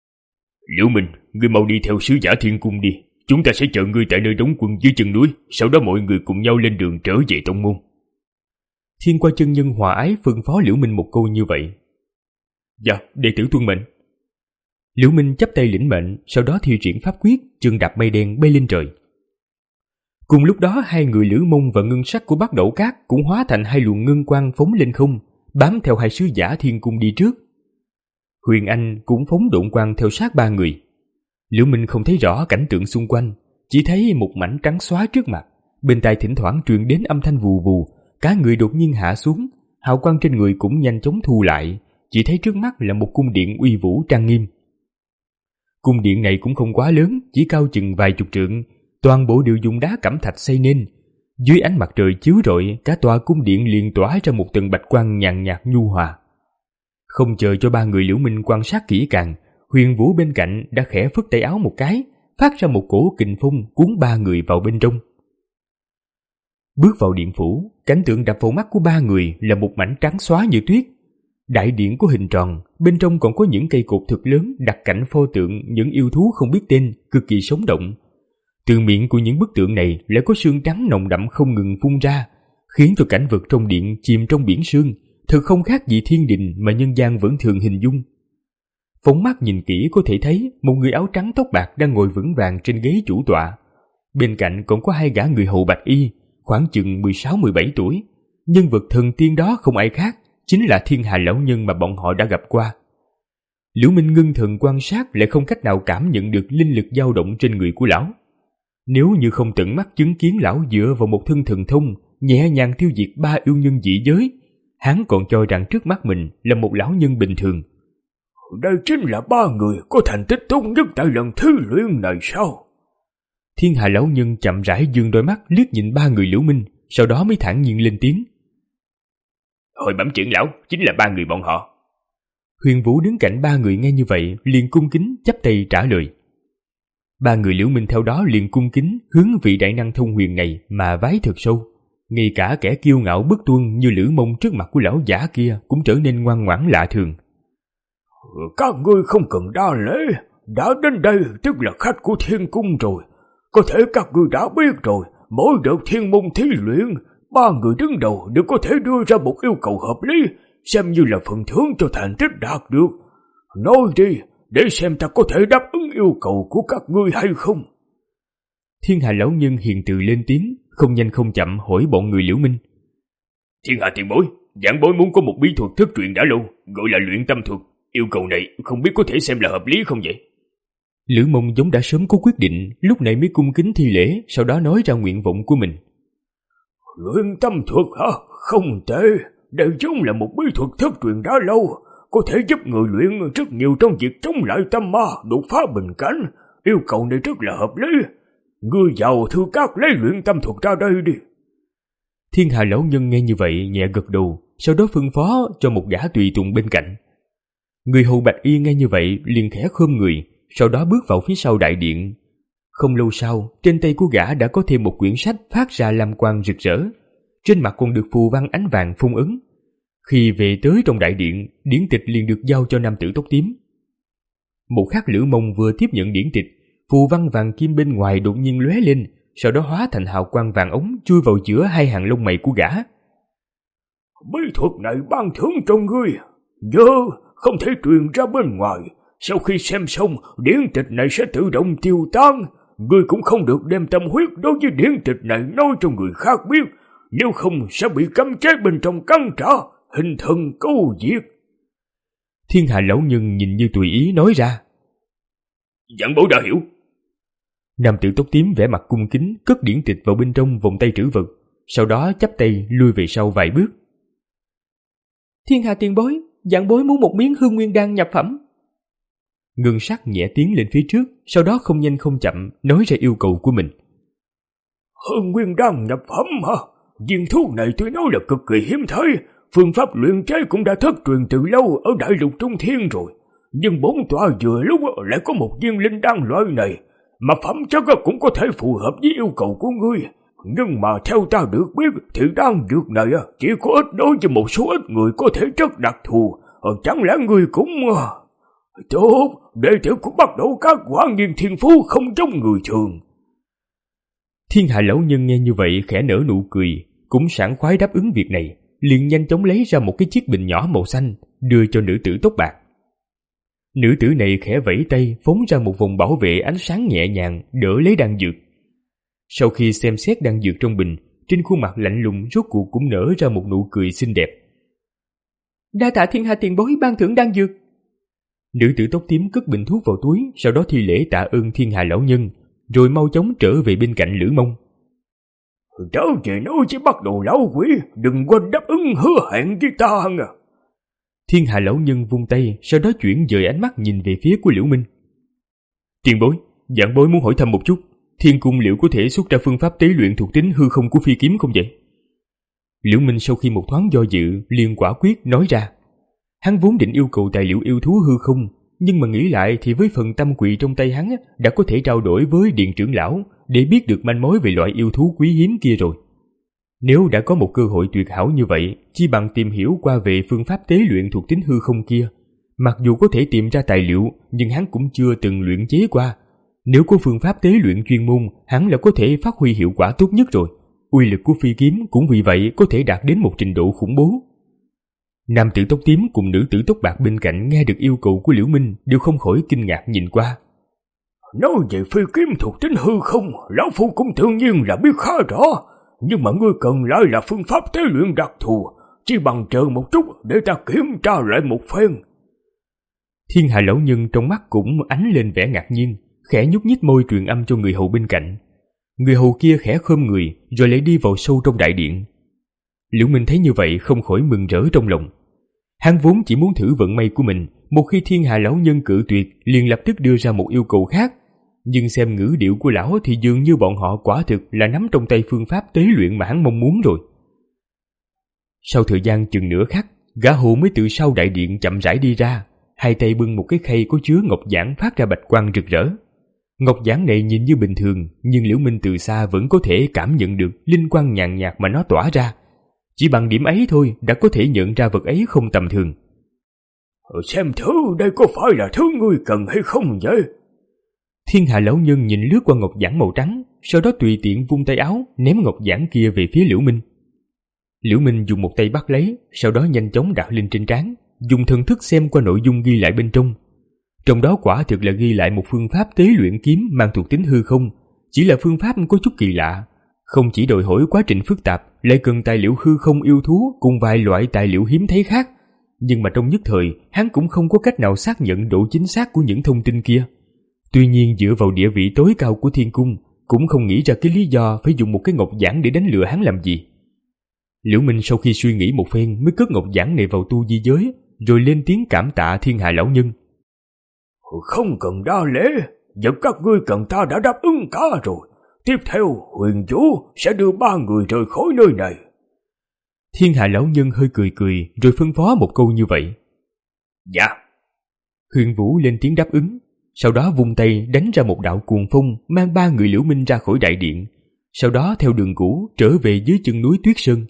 Liễu Minh, ngươi mau đi theo sứ giả Thiên Cung đi. Chúng ta sẽ chờ ngươi tại nơi đóng quân dưới chân núi, sau đó mọi người cùng nhau lên đường trở về tông môn. Thiên Qua chân nhân hòa ái phân phó Liễu Minh một câu như vậy. Dạ, đệ tử tuân mệnh. Liễu Minh chắp tay lĩnh mệnh, sau đó thi triển pháp quyết, chân đạp mây đen bay lên trời. Cùng lúc đó, hai người Lữ Mông và Ngân Sắc của Bắc Đỗ Các cũng hóa thành hai luồng ngân quang phóng lên không, bám theo hai sứ giả Thiên Cung đi trước. Huyền Anh cũng phóng độn quang theo sát ba người. Liễu Minh không thấy rõ cảnh tượng xung quanh, chỉ thấy một mảnh trắng xóa trước mặt, bên tai thỉnh thoảng truyền đến âm thanh vù vù, cả người đột nhiên hạ xuống, hào quang trên người cũng nhanh chóng thu lại, chỉ thấy trước mắt là một cung điện uy vũ trang nghiêm. Cung điện này cũng không quá lớn, chỉ cao chừng vài chục trượng, toàn bộ đều dùng đá cẩm thạch xây nên. Dưới ánh mặt trời chiếu rọi, cả tòa cung điện liền tỏa ra một tầng bạch quang nhàn nhạt nhu hòa. Không chờ cho ba người Liễu Minh quan sát kỹ càng, Huyền Vũ bên cạnh đã khẽ phất tay áo một cái, phát ra một cổ kình phong cuốn ba người vào bên trong. Bước vào điện phủ, cảnh tượng đập vào mắt của ba người là một mảnh trắng xóa như tuyết. Đại điện có hình tròn, bên trong còn có những cây cột thực lớn đặt cạnh pho tượng những yêu thú không biết tên, cực kỳ sống động. Từ miệng của những bức tượng này lại có sương trắng nồng đậm không ngừng phun ra, khiến cho cảnh vật trong điện chìm trong biển sương, thực không khác gì thiên đình mà nhân gian vẫn thường hình dung. Phóng mắt nhìn kỹ có thể thấy một người áo trắng tóc bạc đang ngồi vững vàng trên ghế chủ tọa. Bên cạnh còn có hai gã người hầu bạch y, khoảng chừng mười sáu mười bảy tuổi. Nhân vật thần tiên đó không ai khác, chính là Thiên Hà lão nhân mà bọn họ đã gặp qua. Liễu Minh ngưng thần quan sát lại không cách nào cảm nhận được linh lực dao động trên người của lão. Nếu như không tận mắt chứng kiến lão dựa vào một thân thần thông nhẹ nhàng tiêu diệt ba yêu nhân dị giới, hắn còn cho rằng trước mắt mình là một lão nhân bình thường. Đây chính là ba người có thành tích tốt nhất tại lần thí luyện này sao? Thiên Hà lão nhân chậm rãi dương đôi mắt liếc nhìn ba người Liễu Minh, sau đó mới thản nhiên lên tiếng. Hồi bẩm trưởng lão, chính là ba người bọn họ. Huyền Vũ đứng cạnh ba người nghe như vậy liền cung kính chắp tay trả lời. Ba người Liễu Minh theo đó liền cung kính hướng vị đại năng thông huyền này mà vái thật sâu. Ngay cả kẻ kiêu ngạo bất tuân như Lữ Mông trước mặt của lão giả kia cũng trở nên ngoan ngoãn lạ thường. Các ngươi không cần đa lễ, đã đến đây tức là khách của thiên cung rồi. Có thể các ngươi đã biết rồi, mỗi đợt thiên môn thí luyện, ba người đứng đầu đều có thể đưa ra một yêu cầu hợp lý, xem như là phần thưởng cho thành tích đạt được. Nói đi, để xem ta có thể đáp ứng yêu cầu của các ngươi hay không. Thiên Hà lão nhân hiền từ lên tiếng, không nhanh không chậm hỏi bọn người Liễu Minh. Thiên Hà tiền bối, giảng bối muốn có một bí thuật thất truyền đã lâu, gọi là luyện tâm thuật. Yêu cầu này không biết có thể xem là hợp lý không vậy? Lữ Mông giống đã sớm có quyết định, lúc này mới cung kính thi lễ, sau đó nói ra nguyện vọng của mình. Luyện tâm thuật hả? Không tệ, đây giống là một bí thuật thất truyền đã lâu, có thể giúp người luyện rất nhiều trong việc chống lại tâm ma, đột phá bình cảnh. Yêu cầu này rất là hợp lý. Ngươi vào thư các lấy luyện tâm thuật ra đây đi. Thiên Hà lão nhân nghe như vậy nhẹ gật đầu, sau đó phân phó cho một gã tùy tùng bên cạnh. Người hầu bạch y nghe như vậy liền khẽ khom người, sau đó bước vào phía sau đại điện. Không lâu sau, trên tay của gã đã có thêm một quyển sách phát ra lam quang rực rỡ, trên mặt còn được phù văn ánh vàng phong ấn. Khi về tới trong đại điện, điển tịch liền được giao cho nam tử tóc tím. Một khắc Lữ Mông vừa tiếp nhận điển tịch, phù văn vàng kim bên ngoài đột nhiên lóe lên, sau đó hóa thành hào quang vàng ống chui vào giữa hai hàng lông mày của gã. Bí thuật này ban thưởng cho ngươi, nhớ không thể truyền ra bên ngoài. Sau khi xem xong, điển tịch này sẽ tự động tiêu tan. Ngươi cũng không được đem tâm huyết đối với điển tịch này nói cho người khác biết, nếu không sẽ bị cấm chế bên trong cắn trả, hình thần câu diệt. Thiên Hà lão nhân nhìn như tùy ý nói ra. Giảng bối đã hiểu. Nam tử tóc tím vẻ mặt cung kính cất điển tịch vào bên trong vòng tay trữ vật, sau đó chắp tay lui về sau vài bước. Thiên Hà tiền bối, giảng bối muốn một miếng hương nguyên đan nhập phẩm. Ngân sắc nhẹ tiến lên phía trước, sau đó không nhanh không chậm nói ra yêu cầu của mình. Hương nguyên đan nhập phẩm hả? Viên thuốc này tôi nói là cực kỳ hiếm thấy, phương pháp luyện chế cũng đã thất truyền từ lâu ở đại lục Trung Thiên rồi. Nhưng bốn tòa vừa lúc lại có một viên linh đan loại này, mà phẩm chất cũng có thể phù hợp với yêu cầu của ngươi. Nhưng mà theo ta được biết thì đan dược này chỉ có ít đối với một số ít người có thể chất đặc thù. Chẳng lẽ ngươi cũng... Tốt, đệ tử cũng bắt đầu các quả nhiên thiên phú không giống người thường. Thiên Hạ lão nhân nghe như vậy khẽ nở nụ cười, cũng sảng khoái đáp ứng việc này, liền nhanh chóng lấy ra một cái chiếc bình nhỏ màu xanh, đưa cho nữ tử tóc bạc. Nữ tử này khẽ vẫy tay phóng ra một vòng bảo vệ ánh sáng nhẹ nhàng đỡ lấy đan dược. Sau khi xem xét đan dược trong bình, trên khuôn mặt lạnh lùng rốt cuộc cũng nở ra một nụ cười xinh đẹp. Đa tạ Thiên Hạ tiền bối ban thưởng đan dược. Nữ tử tóc tím cất bình thuốc vào túi, sau đó thi lễ tạ ơn Thiên Hà lão nhân, rồi mau chóng trở về bên cạnh Lữ Mông. Trở về nói chứ bắt đầu lão quỷ, đừng quên đáp ứng hứa hẹn với ta à. Thiên Hà lão nhân vung tay, sau đó chuyển dời ánh mắt nhìn về phía của Liễu Minh. Tiền bối, giảng bối muốn hỏi thăm một chút, Thiên cung liệu có thể xuất ra phương pháp tế luyện thuộc tính hư không của phi kiếm không vậy? Liễu Minh sau khi một thoáng do dự, liền quả quyết nói ra. Hắn vốn định yêu cầu tài liệu yêu thú hư không, nhưng mà nghĩ lại thì với phần tâm quỳ trong tay hắn đã có thể trao đổi với điện trưởng lão để biết được manh mối về loại yêu thú quý hiếm kia rồi. Nếu đã có một cơ hội tuyệt hảo như vậy, chi bằng tìm hiểu qua về phương pháp tế luyện thuộc tính hư không kia. Mặc dù có thể tìm ra tài liệu, nhưng hắn cũng chưa từng luyện chế qua. Nếu có phương pháp tế luyện chuyên môn, hắn là có thể phát huy hiệu quả tốt nhất rồi. Uy lực của phi kiếm cũng vì vậy có thể đạt đến một trình độ khủng bố. Nam tử tóc tím cùng nữ tử tóc bạc bên cạnh nghe được yêu cầu của Liễu Minh đều không khỏi kinh ngạc nhìn qua. Nói về phi kiếm thuộc tính hư không, lão phu cũng tự nhiên là biết khá rõ, nhưng mà ngươi cần lại là phương pháp tế luyện đặc thù, chỉ bằng chờ một chút để ta kiểm tra lại một phen. Thiên Hạ lão nhân trong mắt cũng ánh lên vẻ ngạc nhiên, khẽ nhúc nhích môi truyền âm cho người hầu bên cạnh. Người hầu kia khẽ khom người rồi lại đi vào sâu trong đại điện. Liễu Minh thấy như vậy không khỏi mừng rỡ trong lòng. Hắn vốn chỉ muốn thử vận may của mình, một khi Thiên Hạ lão nhân cự tuyệt liền lập tức đưa ra một yêu cầu khác. Nhưng xem ngữ điệu của lão thì dường như bọn họ quả thực là nắm trong tay phương pháp tế luyện mà hắn mong muốn rồi. Sau thời gian chừng nửa khắc, gã hầu mới từ sau đại điện chậm rãi đi ra, hai tay bưng một cái khay có chứa ngọc giản phát ra bạch quang rực rỡ. Ngọc giản này nhìn như bình thường, nhưng Liễu Minh từ xa vẫn có thể cảm nhận được linh quang nhàn nhạt mà nó tỏa ra. Chỉ bằng điểm ấy thôi đã có thể nhận ra vật ấy không tầm thường. Xem thử đây có phải là thứ ngươi cần hay không vậy? Thiên Hạ lão nhân nhìn lướt qua ngọc giản màu trắng, sau đó tùy tiện vung tay áo ném ngọc giản kia về phía Liễu Minh. Liễu Minh dùng một tay bắt lấy, sau đó nhanh chóng đặt lên trên trán, dùng thần thức xem qua nội dung ghi lại bên trong. Trong đó quả thực là ghi lại một phương pháp tế luyện kiếm mang thuộc tính hư không, chỉ là phương pháp có chút kỳ lạ, không chỉ đòi hỏi quá trình phức tạp, lại cần tài liệu hư không yêu thú cùng vài loại tài liệu hiếm thấy khác. Nhưng mà trong nhất thời, hắn cũng không có cách nào xác nhận độ chính xác của những thông tin kia. Tuy nhiên dựa vào địa vị tối cao của thiên cung, cũng không nghĩ ra cái lý do phải dùng một cái ngọc giản để đánh lừa hắn làm gì. Liễu Minh sau khi suy nghĩ một phen mới cất ngọc giản này vào tu di giới, rồi lên tiếng cảm tạ Thiên Hạ lão nhân. Không cần đa lễ, vật các ngươi cần ta đã đáp ứng cả rồi. Tiếp theo, huyền chủ sẽ đưa ba người rời khỏi nơi này. Thiên Hạ lão nhân hơi cười cười rồi phân phó một câu như vậy. Dạ. Huyền Vũ lên tiếng đáp ứng, sau đó vung tay đánh ra một đạo cuồng phong mang ba người Liễu Minh ra khỏi đại điện, sau đó theo đường cũ trở về dưới chân núi Tuyết Sơn.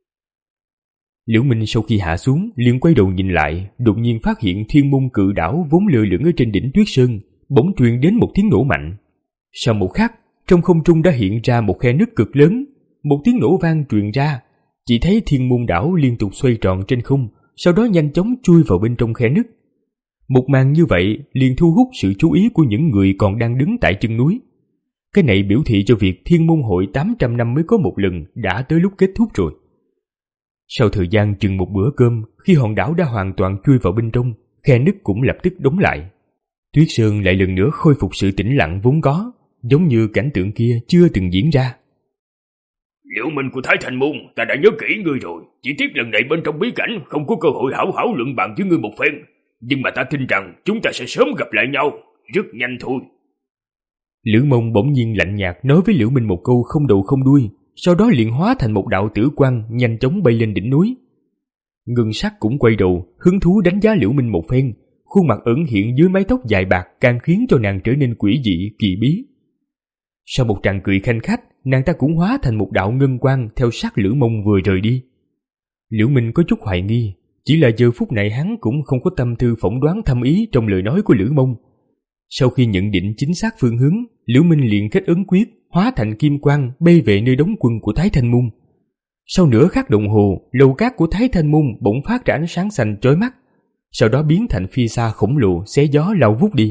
Liễu Minh sau khi hạ xuống liền quay đầu nhìn lại, đột nhiên phát hiện Thiên Môn Cự Đảo vốn lơ lửng ở trên đỉnh Tuyết Sơn bỗng truyền đến một tiếng nổ mạnh. Sau một khắc, trong không trung đã hiện ra một khe nứt cực lớn, một tiếng nổ vang truyền ra, chỉ thấy Thiên Môn đảo liên tục xoay tròn trên không, sau đó nhanh chóng chui vào bên trong khe nứt. Một màn như vậy liền thu hút sự chú ý của những người còn đang đứng tại chân núi. Cái này biểu thị cho việc Thiên Môn hội tám trăm năm mới có một lần đã tới lúc kết thúc rồi. Sau thời gian chừng một bữa cơm, khi hòn đảo đã hoàn toàn chui vào bên trong, khe nứt cũng lập tức đóng lại. Tuyết Sơn lại lần nữa khôi phục sự tĩnh lặng vốn có, giống như cảnh tượng kia chưa từng diễn ra. Liễu Minh của Thái Thanh Môn, ta đã nhớ kỹ ngươi rồi. Chỉ tiếc lần này bên trong bí cảnh không có cơ hội hảo hảo luận bàn với ngươi một phen. Nhưng mà ta tin rằng chúng ta sẽ sớm gặp lại nhau, rất nhanh thôi. Lữ Mông bỗng nhiên lạnh nhạt nói với Liễu Minh một câu không đầu không đuôi, sau đó liền hóa thành một đạo tử quang nhanh chóng bay lên đỉnh núi. Ngân Sắc cũng quay đầu, hứng thú đánh giá Liễu Minh một phen, khuôn mặt ẩn hiện dưới mái tóc dài bạc càng khiến cho nàng trở nên quỷ dị, kỳ bí. Sau một tràng cười khanh khách, nàng ta cũng hóa thành một đạo ngân quang theo sát Lữ Mông vừa rời đi. Liễu Minh có chút hoài nghi, chỉ là giờ phút này hắn cũng không có tâm tư phỏng đoán thâm ý trong lời nói của Lữ Mông. Sau khi nhận định chính xác phương hướng, Liễu Minh liền kết ấn quyết, hóa thành kim quang bay về nơi đóng quân của Thái Thanh Môn. Sau nửa khắc đồng hồ, lầu cát của Thái Thanh Môn bỗng phát ra ánh sáng xanh chói mắt, sau đó biến thành phi sa khổng lồ xé gió lao vút đi.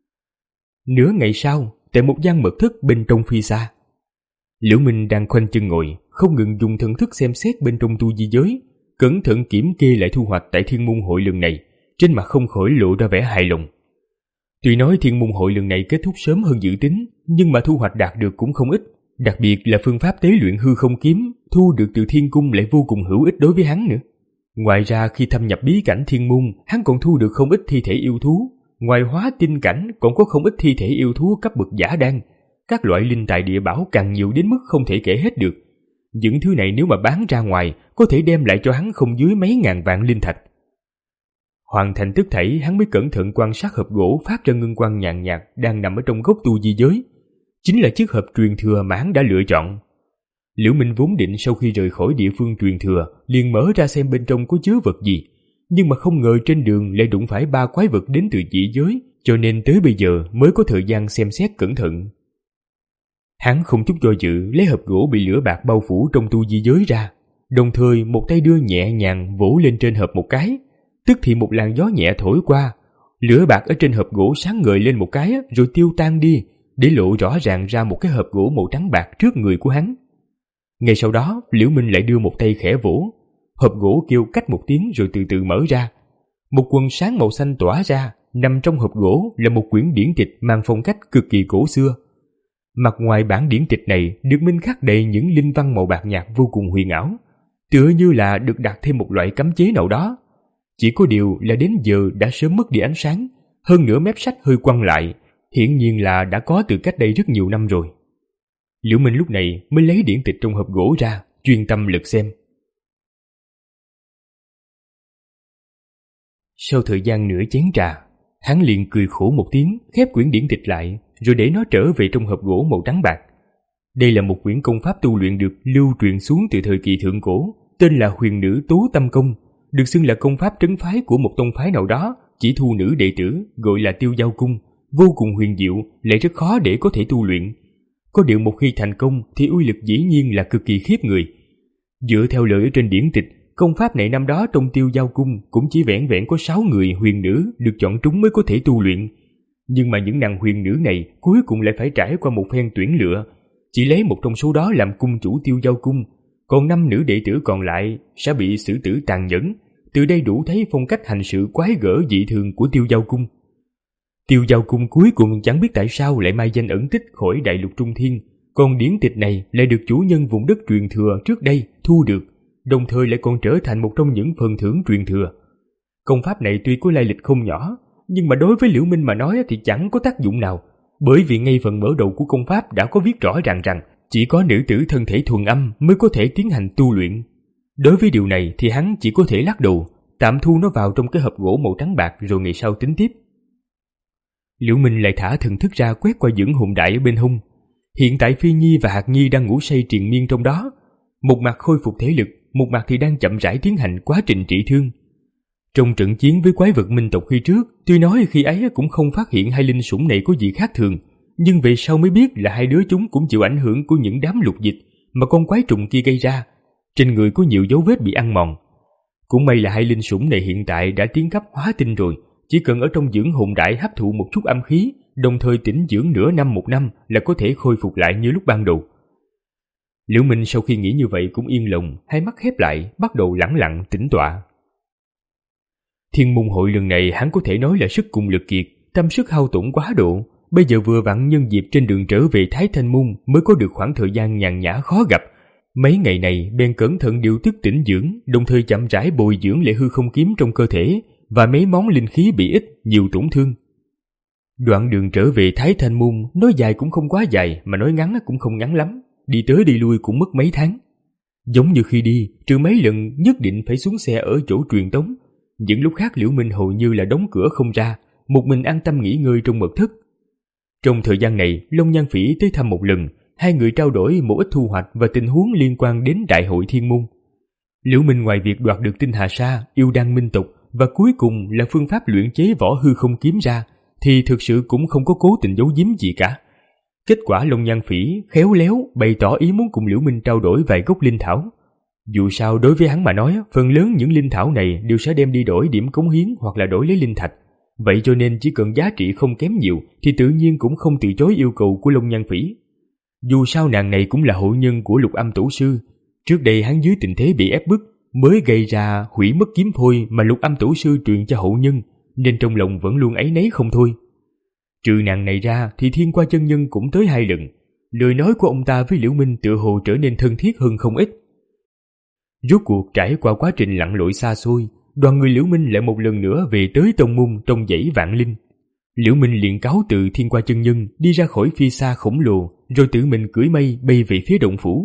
Nửa ngày sau, tại một gian mật thất bên trong phi sa, Liễu Minh đang khoanh chân ngồi, không ngừng dùng thần thức xem xét bên trong tu di giới, cẩn thận kiểm kê lại thu hoạch tại Thiên Môn hội lần này, trên mặt không khỏi lộ ra vẻ hài lòng. Tuy nói Thiên Môn hội lần này kết thúc sớm hơn dự tính, nhưng mà thu hoạch đạt được cũng không ít, đặc biệt là phương pháp tế luyện hư không kiếm thu được từ Thiên Cung lại vô cùng hữu ích đối với hắn nữa. Ngoài ra khi thâm nhập bí cảnh Thiên Môn, hắn còn thu được không ít thi thể yêu thú, ngoài hóa tinh cảnh còn có không ít thi thể yêu thú cấp bậc giả đan, các loại linh tài địa bảo càng nhiều đến mức không thể kể hết được. Những thứ này nếu mà bán ra ngoài, có thể đem lại cho hắn không dưới mấy ngàn vạn linh thạch. Hoàn thành tất thảy, hắn mới cẩn thận quan sát hộp gỗ phát ra ngân quang nhàn nhạt đang nằm ở trong góc tu di giới. Chính là chiếc hộp truyền thừa mà hắn đã lựa chọn. Liễu Minh vốn định sau khi rời khỏi địa phương truyền thừa, liền mở ra xem bên trong có chứa vật gì, nhưng mà không ngờ trên đường lại đụng phải ba quái vật đến từ dị giới, cho nên tới bây giờ mới có thời gian xem xét cẩn thận. Hắn không chút do dự lấy hộp gỗ bị lửa bạc bao phủ trong tu di giới ra, đồng thời một tay đưa nhẹ nhàng vỗ lên trên hộp một cái, tức thì một làn gió nhẹ thổi qua, lửa bạc ở trên hộp gỗ sáng ngời lên một cái rồi tiêu tan đi, để lộ rõ ràng ra một cái hộp gỗ màu trắng bạc trước người của hắn. Ngay sau đó, Liễu Minh lại đưa một tay khẽ vỗ, hộp gỗ kêu cách một tiếng rồi từ từ mở ra. Một quần sáng màu xanh tỏa ra, nằm trong hộp gỗ là một quyển điển tịch mang phong cách cực kỳ cổ xưa. Mặt ngoài bản điển tịch này được minh khắc đầy những linh văn màu bạc nhạt vô cùng huyền ảo, tựa như là được đặt thêm một loại cấm chế nào đó. Chỉ có điều là đến giờ đã sớm mất đi ánh sáng, hơn nữa mép sách hơi quăng lại, hiển nhiên là đã có từ cách đây rất nhiều năm rồi. Liễu Minh lúc này mới lấy điển tịch trong hộp gỗ ra, chuyên tâm lật xem. Sau thời gian nửa chén trà, hắn liền cười khổ một tiếng, khép quyển điển tịch lại, rồi để nó trở về trong hộp gỗ màu trắng bạc. Đây là một quyển công pháp tu luyện được lưu truyền xuống từ thời kỳ thượng cổ, tên là Huyền Nữ Tố Tâm Công, được xưng là công pháp trấn phái của một tông phái nào đó, chỉ thu nữ đệ tử, gọi là Tiêu Giao Cung, vô cùng huyền diệu, lại rất khó để có thể tu luyện. Có điều một khi thành công thì uy lực dĩ nhiên là cực kỳ khiếp người. Dựa theo lời ở trên điển tịch, công pháp này năm đó trong Tiêu Giao Cung cũng chỉ vẻn vẹn có sáu người huyền nữ được chọn trúng mới có thể tu luyện. Nhưng mà những nàng huyền nữ này cuối cùng lại phải trải qua một phen tuyển lựa, chỉ lấy một trong số đó làm cung chủ Tiêu Giao Cung, còn năm nữ đệ tử còn lại sẽ bị xử tử tàn nhẫn. Từ đây đủ thấy phong cách hành sự quái gở dị thường của Tiêu Giao Cung. Tiêu Giao Cung cuối cùng chẳng biết tại sao lại mai danh ẩn tích khỏi đại lục Trung Thiên, còn điển tịch này lại được chủ nhân vùng đất truyền thừa trước đây thu được, đồng thời lại còn trở thành một trong những phần thưởng truyền thừa. Công pháp này tuy có lai lịch không nhỏ, nhưng mà đối với Liễu Minh mà nói thì chẳng có tác dụng nào, bởi vì ngay phần mở đầu của công pháp đã có viết rõ ràng rằng chỉ có nữ tử thân thể thuần âm mới có thể tiến hành tu luyện. Đối với điều này thì hắn chỉ có thể lắc đầu, tạm thu nó vào trong cái hộp gỗ màu trắng bạc rồi ngày sau tính tiếp. Liễu Minh lại thả thần thức ra quét qua dưỡng hồn đại ở bên hông. Hiện tại Phi Nhi và Hạt Nhi đang ngủ say triền miên trong đó, một mặt khôi phục thể lực, một mặt thì đang chậm rãi tiến hành quá trình trị thương. Trong trận chiến với quái vật minh tộc khi trước, tuy nói khi ấy cũng không phát hiện hai linh sủng này có gì khác thường, nhưng về sau mới biết là hai đứa chúng cũng chịu ảnh hưởng của những đám lục dịch mà con quái trùng kia gây ra. Trên người có nhiều dấu vết bị ăn mòn. Cũng may là hai linh sủng này hiện tại đã tiến cấp hóa tinh rồi, chỉ cần ở trong dưỡng hồn đại hấp thụ một chút âm khí, đồng thời tĩnh dưỡng nửa năm một năm là có thể khôi phục lại như lúc ban đầu. Liễu Minh sau khi nghĩ như vậy cũng yên lòng, hai mắt khép lại, bắt đầu lẳng lặng tĩnh tọa. Thiên môn hội lần này hắn có thể nói là sức cùng lực kiệt, tâm sức hao tổn quá độ, bây giờ vừa vặn nhân dịp trên đường trở về Thái Thanh Môn mới có được khoảng thời gian nhàn nhã khó gặp. Mấy ngày này bèn cẩn thận điều tức tĩnh dưỡng, đồng thời chậm rãi bồi dưỡng lệ hư không kiếm trong cơ thể và mấy món linh khí bị ít, nhiều tổn thương. Đoạn đường trở về Thái Thanh Môn nói dài cũng không quá dài, mà nói ngắn cũng không ngắn lắm, đi tới đi lui cũng mất mấy tháng. Giống như khi đi, trừ mấy lần nhất định phải xuống xe ở chỗ truyền tống, những lúc khác Liễu Minh hầu như là đóng cửa không ra, một mình an tâm nghỉ ngơi trong mật thất. Trong thời gian này, Long Nhan Phỉ tới thăm một lần, hai người trao đổi một ít thu hoạch và tình huống liên quan đến Đại hội Thiên Môn. Liễu Minh ngoài việc đoạt được tinh hà sa, yêu đan minh tộc và cuối cùng là phương pháp luyện chế võ hư không kiếm ra, thì thực sự cũng không có cố tình giấu giếm gì cả. Kết quả Long Nhan Phỉ khéo léo bày tỏ ý muốn cùng Liễu Minh trao đổi vài gốc linh thảo. Dù sao đối với hắn mà nói, phần lớn những linh thảo này đều sẽ đem đi đổi điểm cống hiến hoặc là đổi lấy linh thạch. Vậy cho nên chỉ cần giá trị không kém nhiều thì tự nhiên cũng không từ chối yêu cầu của Long Nhan Phỉ. Dù sao nàng này cũng là hộ nhân của Lục Âm Tổ Sư. Trước đây hắn dưới tình thế bị ép bức mới gây ra hủy mất kiếm phôi mà Lục Âm Tổ Sư truyền cho hộ nhân, nên trong lòng vẫn luôn áy náy không thôi. Trừ nàng này ra thì Thiên Qua chân nhân cũng tới hai lần. Lời nói của ông ta với Liễu Minh tựa hồ trở nên thân thiết hơn không ít. Rốt cuộc trải qua quá trình lặn lội xa xôi, đoàn người Liễu Minh lại một lần nữa về tới tông môn trong dãy Vạn Linh. Liễu Minh liền cáo từ Thiên Qua chân nhân đi ra khỏi phi xa khổng lồ, rồi tự mình cưỡi mây bay về phía động phủ.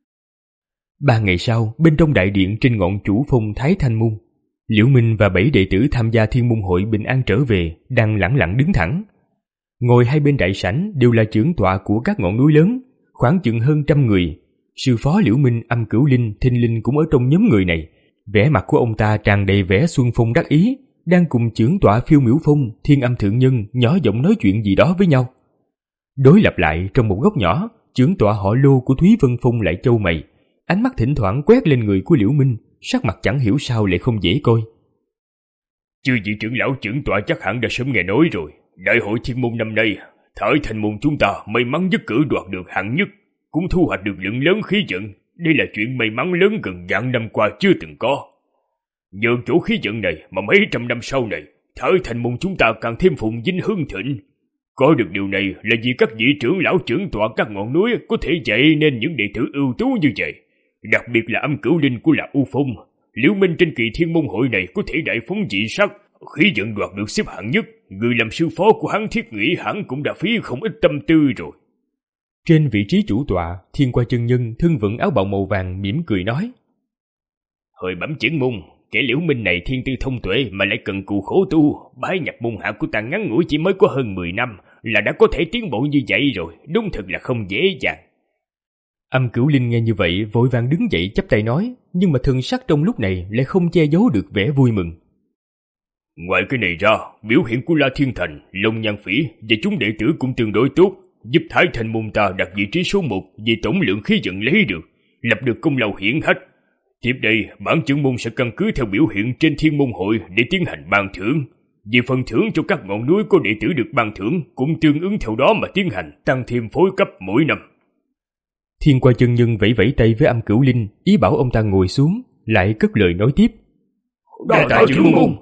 Ba ngày sau, bên trong đại điện trên ngọn chủ phong Thái Thanh Môn, Liễu Minh và bảy đệ tử tham gia Thiên Môn hội bình an trở về, đang lẳng lặng đứng thẳng. Ngồi hai bên đại sảnh đều là trưởng tọa của các ngọn núi lớn, khoảng chừng hơn trăm người. Sư phó Liễu Minh Âm Cửu Linh, Thinh Linh cũng ở trong nhóm người này. Vẻ mặt của ông ta tràn đầy vẻ xuân phong đắc ý, đang cùng trưởng tọa Phiêu Miểu Phong, Thiên Âm Thượng Nhân nhỏ giọng nói chuyện gì đó với nhau. Đối lập lại trong một góc nhỏ, trưởng tọa họ Lô của Thúy Vân Phong lại chau mày, ánh mắt thỉnh thoảng quét lên người của Liễu Minh, sắc mặt chẳng hiểu sao lại không dễ coi. Chư vị trưởng lão trưởng tọa chắc hẳn đã sớm nghe nói rồi, Đại hội Thiên Môn năm nay, Thái Thanh Môn chúng ta may mắn nhất cử đoạt được hạng nhất, cũng thu hoạch được lượng lớn khí vận. Đây là chuyện may mắn lớn gần vạn năm qua chưa từng có. Nhờ chỗ khí vận này mà mấy trăm năm sau này, Thái Thành môn chúng ta càng thêm phồn vinh hưng thịnh. Có được điều này là vì các vị trưởng lão trưởng tọa các ngọn núi có thể dạy nên những đệ tử ưu tú như vậy. Đặc biệt là âm cửu linh của Lạc U Phong, Liễu Minh trên kỳ thiên môn hội này có thể đại phóng dị sắc, khí vận đoạt được xếp hạng nhất. Người làm sư phó của hắn thiết nghĩ hắn cũng đã phí không ít tâm tư rồi. Trên vị trí chủ tọa, Thiên Qua chân nhân thân vững áo bào màu vàng mỉm cười nói: Hồi bẩm trưởng môn, kẻ Liễu Minh này thiên tư thông tuệ mà lại cần cù khổ tu, bái nhập môn hạ của ta ngắn ngủi chỉ mới có hơn mười năm là đã có thể tiến bộ như vậy rồi, đúng thật là không dễ dàng. Âm Cửu Linh nghe như vậy vội vàng đứng dậy chắp tay nói, nhưng mà thần sắc trong lúc này lại không che giấu được vẻ vui mừng. Ngoài cái này ra, biểu hiện của La Thiên Thành, Long Nhan Phỉ và chúng đệ tử cũng tương đối tốt, giúp Thái Thành môn ta đạt vị trí số một về tổng lượng khí vận lấy được, lập được công lao hiển hách. Tiếp đây, bản trưởng môn sẽ căn cứ theo biểu hiện trên thiên môn hội để tiến hành ban thưởng. Về phần thưởng cho các ngọn núi có đệ tử được ban thưởng cũng tương ứng theo đó mà tiến hành, tăng thêm phối cấp mỗi năm. Thiên Qua chân nhân vẫy vẫy tay với Âm Cửu Linh, ý bảo ông ta ngồi xuống, lại cất lời nói tiếp. Đa tạ trưởng môn.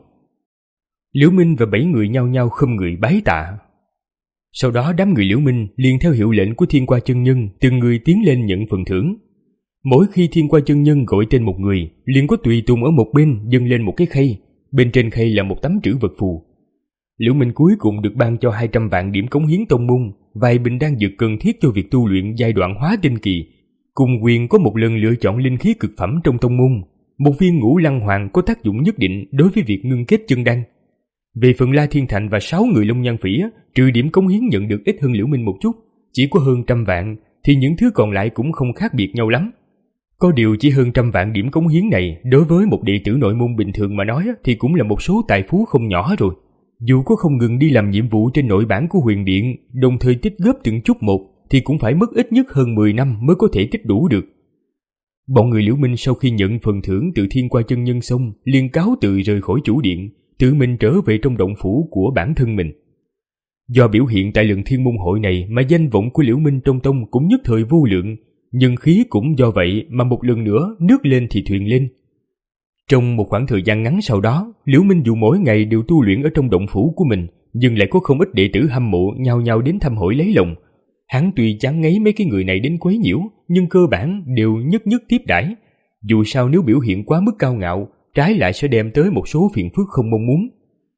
Liễu Minh và bảy người nhao nhao khom người bái tạ. Sau đó đám người Liễu Minh liền theo hiệu lệnh của Thiên Qua chân nhân từng người tiến lên nhận phần thưởng. Mỗi khi Thiên Qua chân nhân gọi tên một người, liền có tùy tùng ở một bên dâng lên một cái khay, bên trên khay là một tấm trữ vật phù. Liễu Minh cuối cùng được ban cho hai trăm vạn điểm cống hiến tông môn, vài bình đan dược cần thiết cho việc tu luyện giai đoạn hóa tinh kỳ, cùng quyền có một lần lựa chọn linh khí cực phẩm trong tông môn, một viên ngũ lăng hoàng có tác dụng nhất định đối với việc ngưng kết chân đan. Về phần La Thiên Thành và sáu người Long Nhan Phỉ, trừ điểm cống hiến nhận được ít hơn Liễu Minh một chút, chỉ có hơn trăm vạn, thì những thứ còn lại cũng không khác biệt nhau lắm. Có điều chỉ hơn trăm vạn điểm cống hiến này đối với một đệ tử nội môn bình thường mà nói thì cũng là một số tài phú không nhỏ rồi. Dù có không ngừng đi làm nhiệm vụ trên nội bản của huyền điện, đồng thời tích góp từng chút một, thì cũng phải mất ít nhất hơn mười năm mới có thể tích đủ được. Bọn người Liễu Minh sau khi nhận phần thưởng từ Thiên Qua chân nhân xong, liền cáo từ rời khỏi chủ điện, tự mình trở về trong động phủ của bản thân mình. Do biểu hiện tại lần thiên môn hội này mà danh vọng của Liễu Minh trong tông cũng nhất thời vô lượng, nhân khí cũng do vậy mà một lần nữa nước lên thì thuyền lên. Trong một khoảng thời gian ngắn sau đó, Liễu Minh dù mỗi ngày đều tu luyện ở trong động phủ của mình, nhưng lại có không ít đệ tử hâm mộ nhao nhao đến thăm hỏi lấy lòng. Hắn tuy chán ngấy mấy cái người này đến quấy nhiễu, nhưng cơ bản đều nhất nhất tiếp đãi. Dù sao nếu biểu hiện quá mức cao ngạo, trái lại sẽ đem tới một số phiền phức không mong muốn.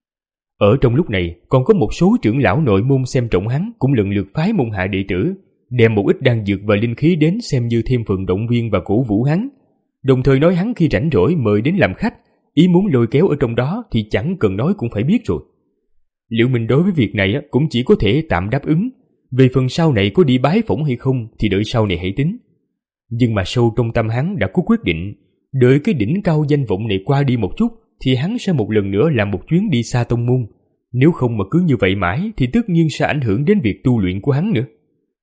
Ở trong lúc này, còn có một số trưởng lão nội môn xem trọng hắn cũng lần lượt phái môn hạ đệ tử, đem một ít đan dược và linh khí đến xem như thêm phần động viên và cổ vũ hắn. Đồng thời nói hắn khi rảnh rỗi mời đến làm khách, ý muốn lôi kéo ở trong đó thì chẳng cần nói cũng phải biết rồi. Liễu Minh đối với việc này cũng chỉ có thể tạm đáp ứng, về phần sau này có đi bái phỏng hay không thì đợi sau này hãy tính. Nhưng mà sâu trong tâm hắn đã có quyết định, đợi cái đỉnh cao danh vọng này qua đi một chút thì hắn sẽ một lần nữa làm một chuyến đi xa tông môn. Nếu không mà cứ như vậy mãi thì tất nhiên sẽ ảnh hưởng đến việc tu luyện của hắn nữa.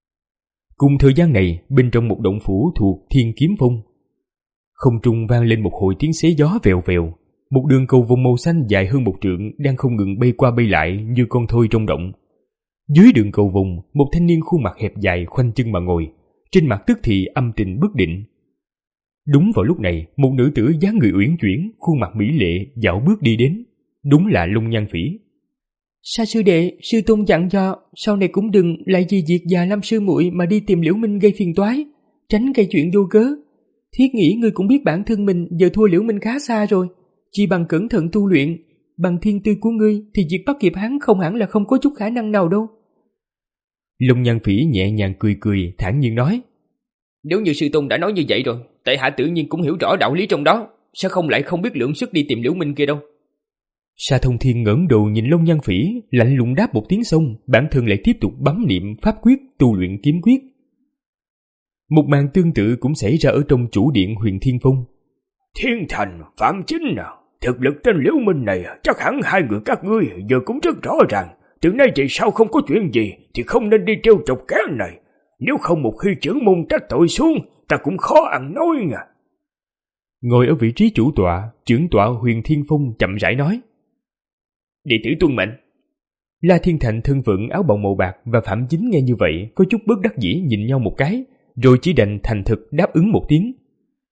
Cùng thời gian này, bên trong một động phủ thuộc Thiên Kiếm Phong, không trung vang lên một hồi tiếng xé gió vèo vèo. Một đường cầu vồng màu xanh dài hơn một trượng đang không ngừng bay qua bay lại như con thoi trong động. Dưới đường cầu vồng, một thanh niên khuôn mặt hẹp dài khoanh chân mà ngồi, trên mặt tức thì âm tình bất định. Đúng vào lúc này, một nữ tử dáng người uyển chuyển, khuôn mặt mỹ lệ dạo bước đi đến. Đúng là Long Nhan Phỉ. Sa sư đệ, sư tôn dặn dò sau này cũng đừng lại vì việc già Lâm sư muội mà đi tìm Liễu Minh gây phiền toái, tránh gây chuyện vô cớ. Thiết nghĩ ngươi cũng biết bản thân mình giờ thua Liễu Minh khá xa rồi, chỉ bằng cẩn thận tu luyện, bằng thiên tư của ngươi thì việc bắt kịp hắn không hẳn là không có chút khả năng nào đâu. Long Nhan Phỉ nhẹ nhàng cười cười, thản nhiên nói: Nếu như sư tôn đã nói như vậy rồi, tại hạ tự nhiên cũng hiểu rõ đạo lý trong đó, sẽ không lại không biết lượng sức đi tìm Liễu Minh kia đâu. Sa Thông Thiên ngẩng đầu nhìn Long Nhan Phỉ, lạnh lùng đáp một tiếng xong, bản thân lại tiếp tục bấm niệm pháp quyết tu luyện kiếm quyết. Một màn tương tự cũng xảy ra ở trong chủ điện Huyền Thiên Phong. Thiên Thành, Phạm Chính nào, thực lực tên Liễu Minh này chắc hẳn hai người các ngươi giờ cũng rất rõ ràng. Từ nay về sau không có chuyện gì thì không nên đi trêu chọc kẻ này. Nếu không một khi trưởng môn trách tội xuống, ta cũng khó ăn nói nha. Ngồi ở vị trí chủ tọa, trưởng tọa Huyền Thiên Phong chậm rãi nói: Đệ tử tuân mệnh. La Thiên Thành thân phận áo bào màu bạc và Phạm Chính nghe như vậy có chút bất đắc dĩ nhìn nhau một cái, rồi chỉ đành thành thực đáp ứng một tiếng.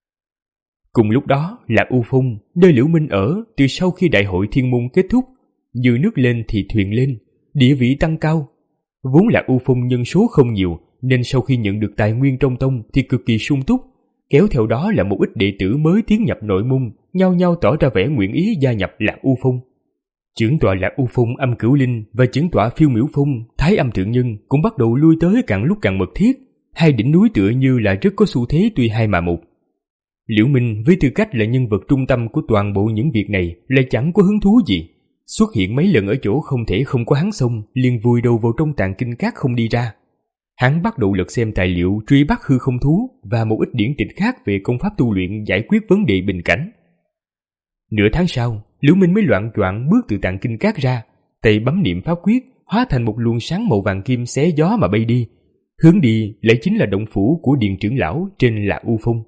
Cùng lúc đó, Lạc U Phong, nơi Liễu Minh ở từ sau khi đại hội thiên môn kết thúc, Như nước lên thì thuyền lên, địa vị tăng cao. Vốn là U Phong nhân số không nhiều, nên sau khi nhận được tài nguyên trong tông thì cực kỳ sung túc, kéo theo đó là một ít đệ tử mới tiến nhập nội môn, nhao nhao tỏ ra vẻ nguyện ý gia nhập Lạc U Phong. Chưởng tọa Lạc U Phong Âm Cửu Linh và chưởng tọa Phiêu Miểu Phong Thái Âm Thượng Nhân cũng bắt đầu lui tới càng lúc càng mật thiết, hai đỉnh núi tựa như là rất có xu thế tuy hai mà một. Liễu Minh với tư cách là nhân vật trung tâm của toàn bộ những việc này lại chẳng có hứng thú gì. Xuất hiện mấy lần ở chỗ không thể không có hắn xông, liền vùi đầu vào trong tàng kinh các không đi ra. Hắn bắt đầu lật xem tài liệu truy bắt hư không thú và một ít điển tịch khác về công pháp tu luyện giải quyết vấn đề bình cảnh. Nửa tháng sau, Liễu Minh mới loạng choạng bước từ tàng kinh các ra, tay bấm niệm pháp quyết, hóa thành một luồng sáng màu vàng kim xé gió mà bay đi. Hướng đi lại chính là động phủ của Điền trưởng lão trên Lạc U Phong.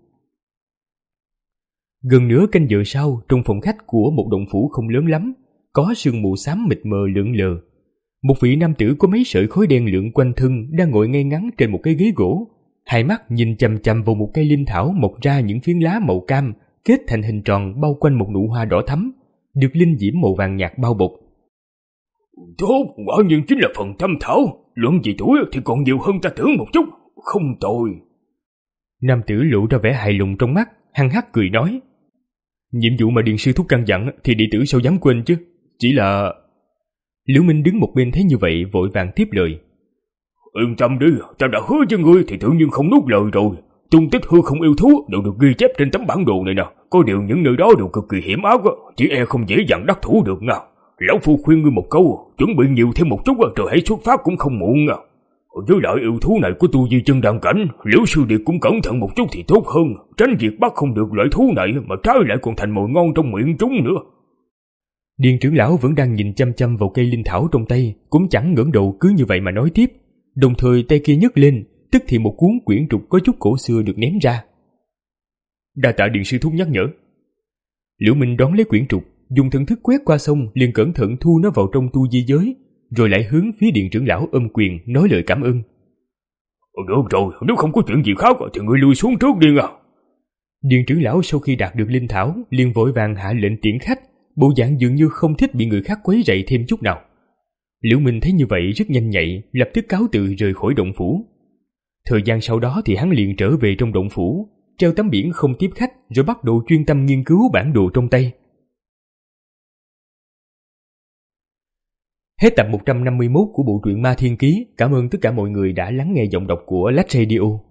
Gần nửa canh giờ sau, trong phòng khách của một động phủ không lớn lắm, có sương mù xám mịt mờ lượn lờ. Một vị nam tử có mấy sợi khói đen lượn quanh thân đang ngồi ngay ngắn trên một cái ghế gỗ, hai mắt nhìn chằm chằm vào một cây linh thảo mọc ra những phiến lá màu cam kết thành hình tròn bao quanh một nụ hoa đỏ thắm, được linh diễm màu vàng nhạt bao bọc. Tốt, quả nhiên chính là phần thâm thảo, luận về tuổi thì còn nhiều hơn ta tưởng một chút, không tồi. Nam tử lộ ra vẻ hài lòng trong mắt, hăng hắc cười nói: Nhiệm vụ mà Điền sư thúc căn dặn thì đệ tử sao dám quên chứ, chỉ là... Liễu Minh đứng một bên thấy như vậy vội vàng tiếp lời: Yên tâm đi, ta đã hứa với ngươi thì tự nhiên không nuốt lời rồi. Tung tích hư không yêu thú đều được ghi chép trên tấm bản đồ này nè, có điều những nơi đó đều cực kỳ hiểm ác, chỉ e không dễ dàng đắc thủ được nha. Lão phu khuyên ngươi một câu, chuẩn bị nhiều thêm một chút rồi hãy xuất phát cũng không muộn nha. Với lại yêu thú này của tu vi chân đăng cảnh, Liễu sư điệt cũng cẩn thận một chút thì tốt hơn, tránh việc bắt không được loại thú này mà trái lại còn thành mồi ngon trong miệng chúng nữa. Điền trưởng lão vẫn đang nhìn chăm chăm vào cây linh thảo trong tay, cũng chẳng ngẩng đầu, cứ như vậy mà nói tiếp, đồng thời tay kia nhấc lên, tức thì một cuốn quyển trục có chút cổ xưa được ném ra. Đa tạ Điền sư thúc nhắc nhở. Liễu Minh đón lấy quyển trục, dùng thần thức quét qua xong liền cẩn thận thu nó vào trong tu di giới, rồi lại hướng phía Điền trưởng lão ôm quyền nói lời cảm ơn. Được rồi, nếu không có chuyện gì khác thì ngươi lui xuống trước đi à. Điền trưởng lão sau khi đạt được linh thảo liền vội vàng hạ lệnh tiễn khách, bộ dạng dường như không thích bị người khác quấy rầy thêm chút nào. Liễu Minh thấy như vậy rất nhanh nhạy, lập tức cáo từ rời khỏi động phủ. Thời gian sau đó thì hắn liền trở về trong động phủ, treo tấm biển không tiếp khách, rồi bắt đầu chuyên tâm nghiên cứu bản đồ trong tay. Hết tập một trăm năm mươi mốt của bộ truyện Ma Thiên Ký. Cảm ơn tất cả mọi người đã lắng nghe giọng đọc của Lách Radio.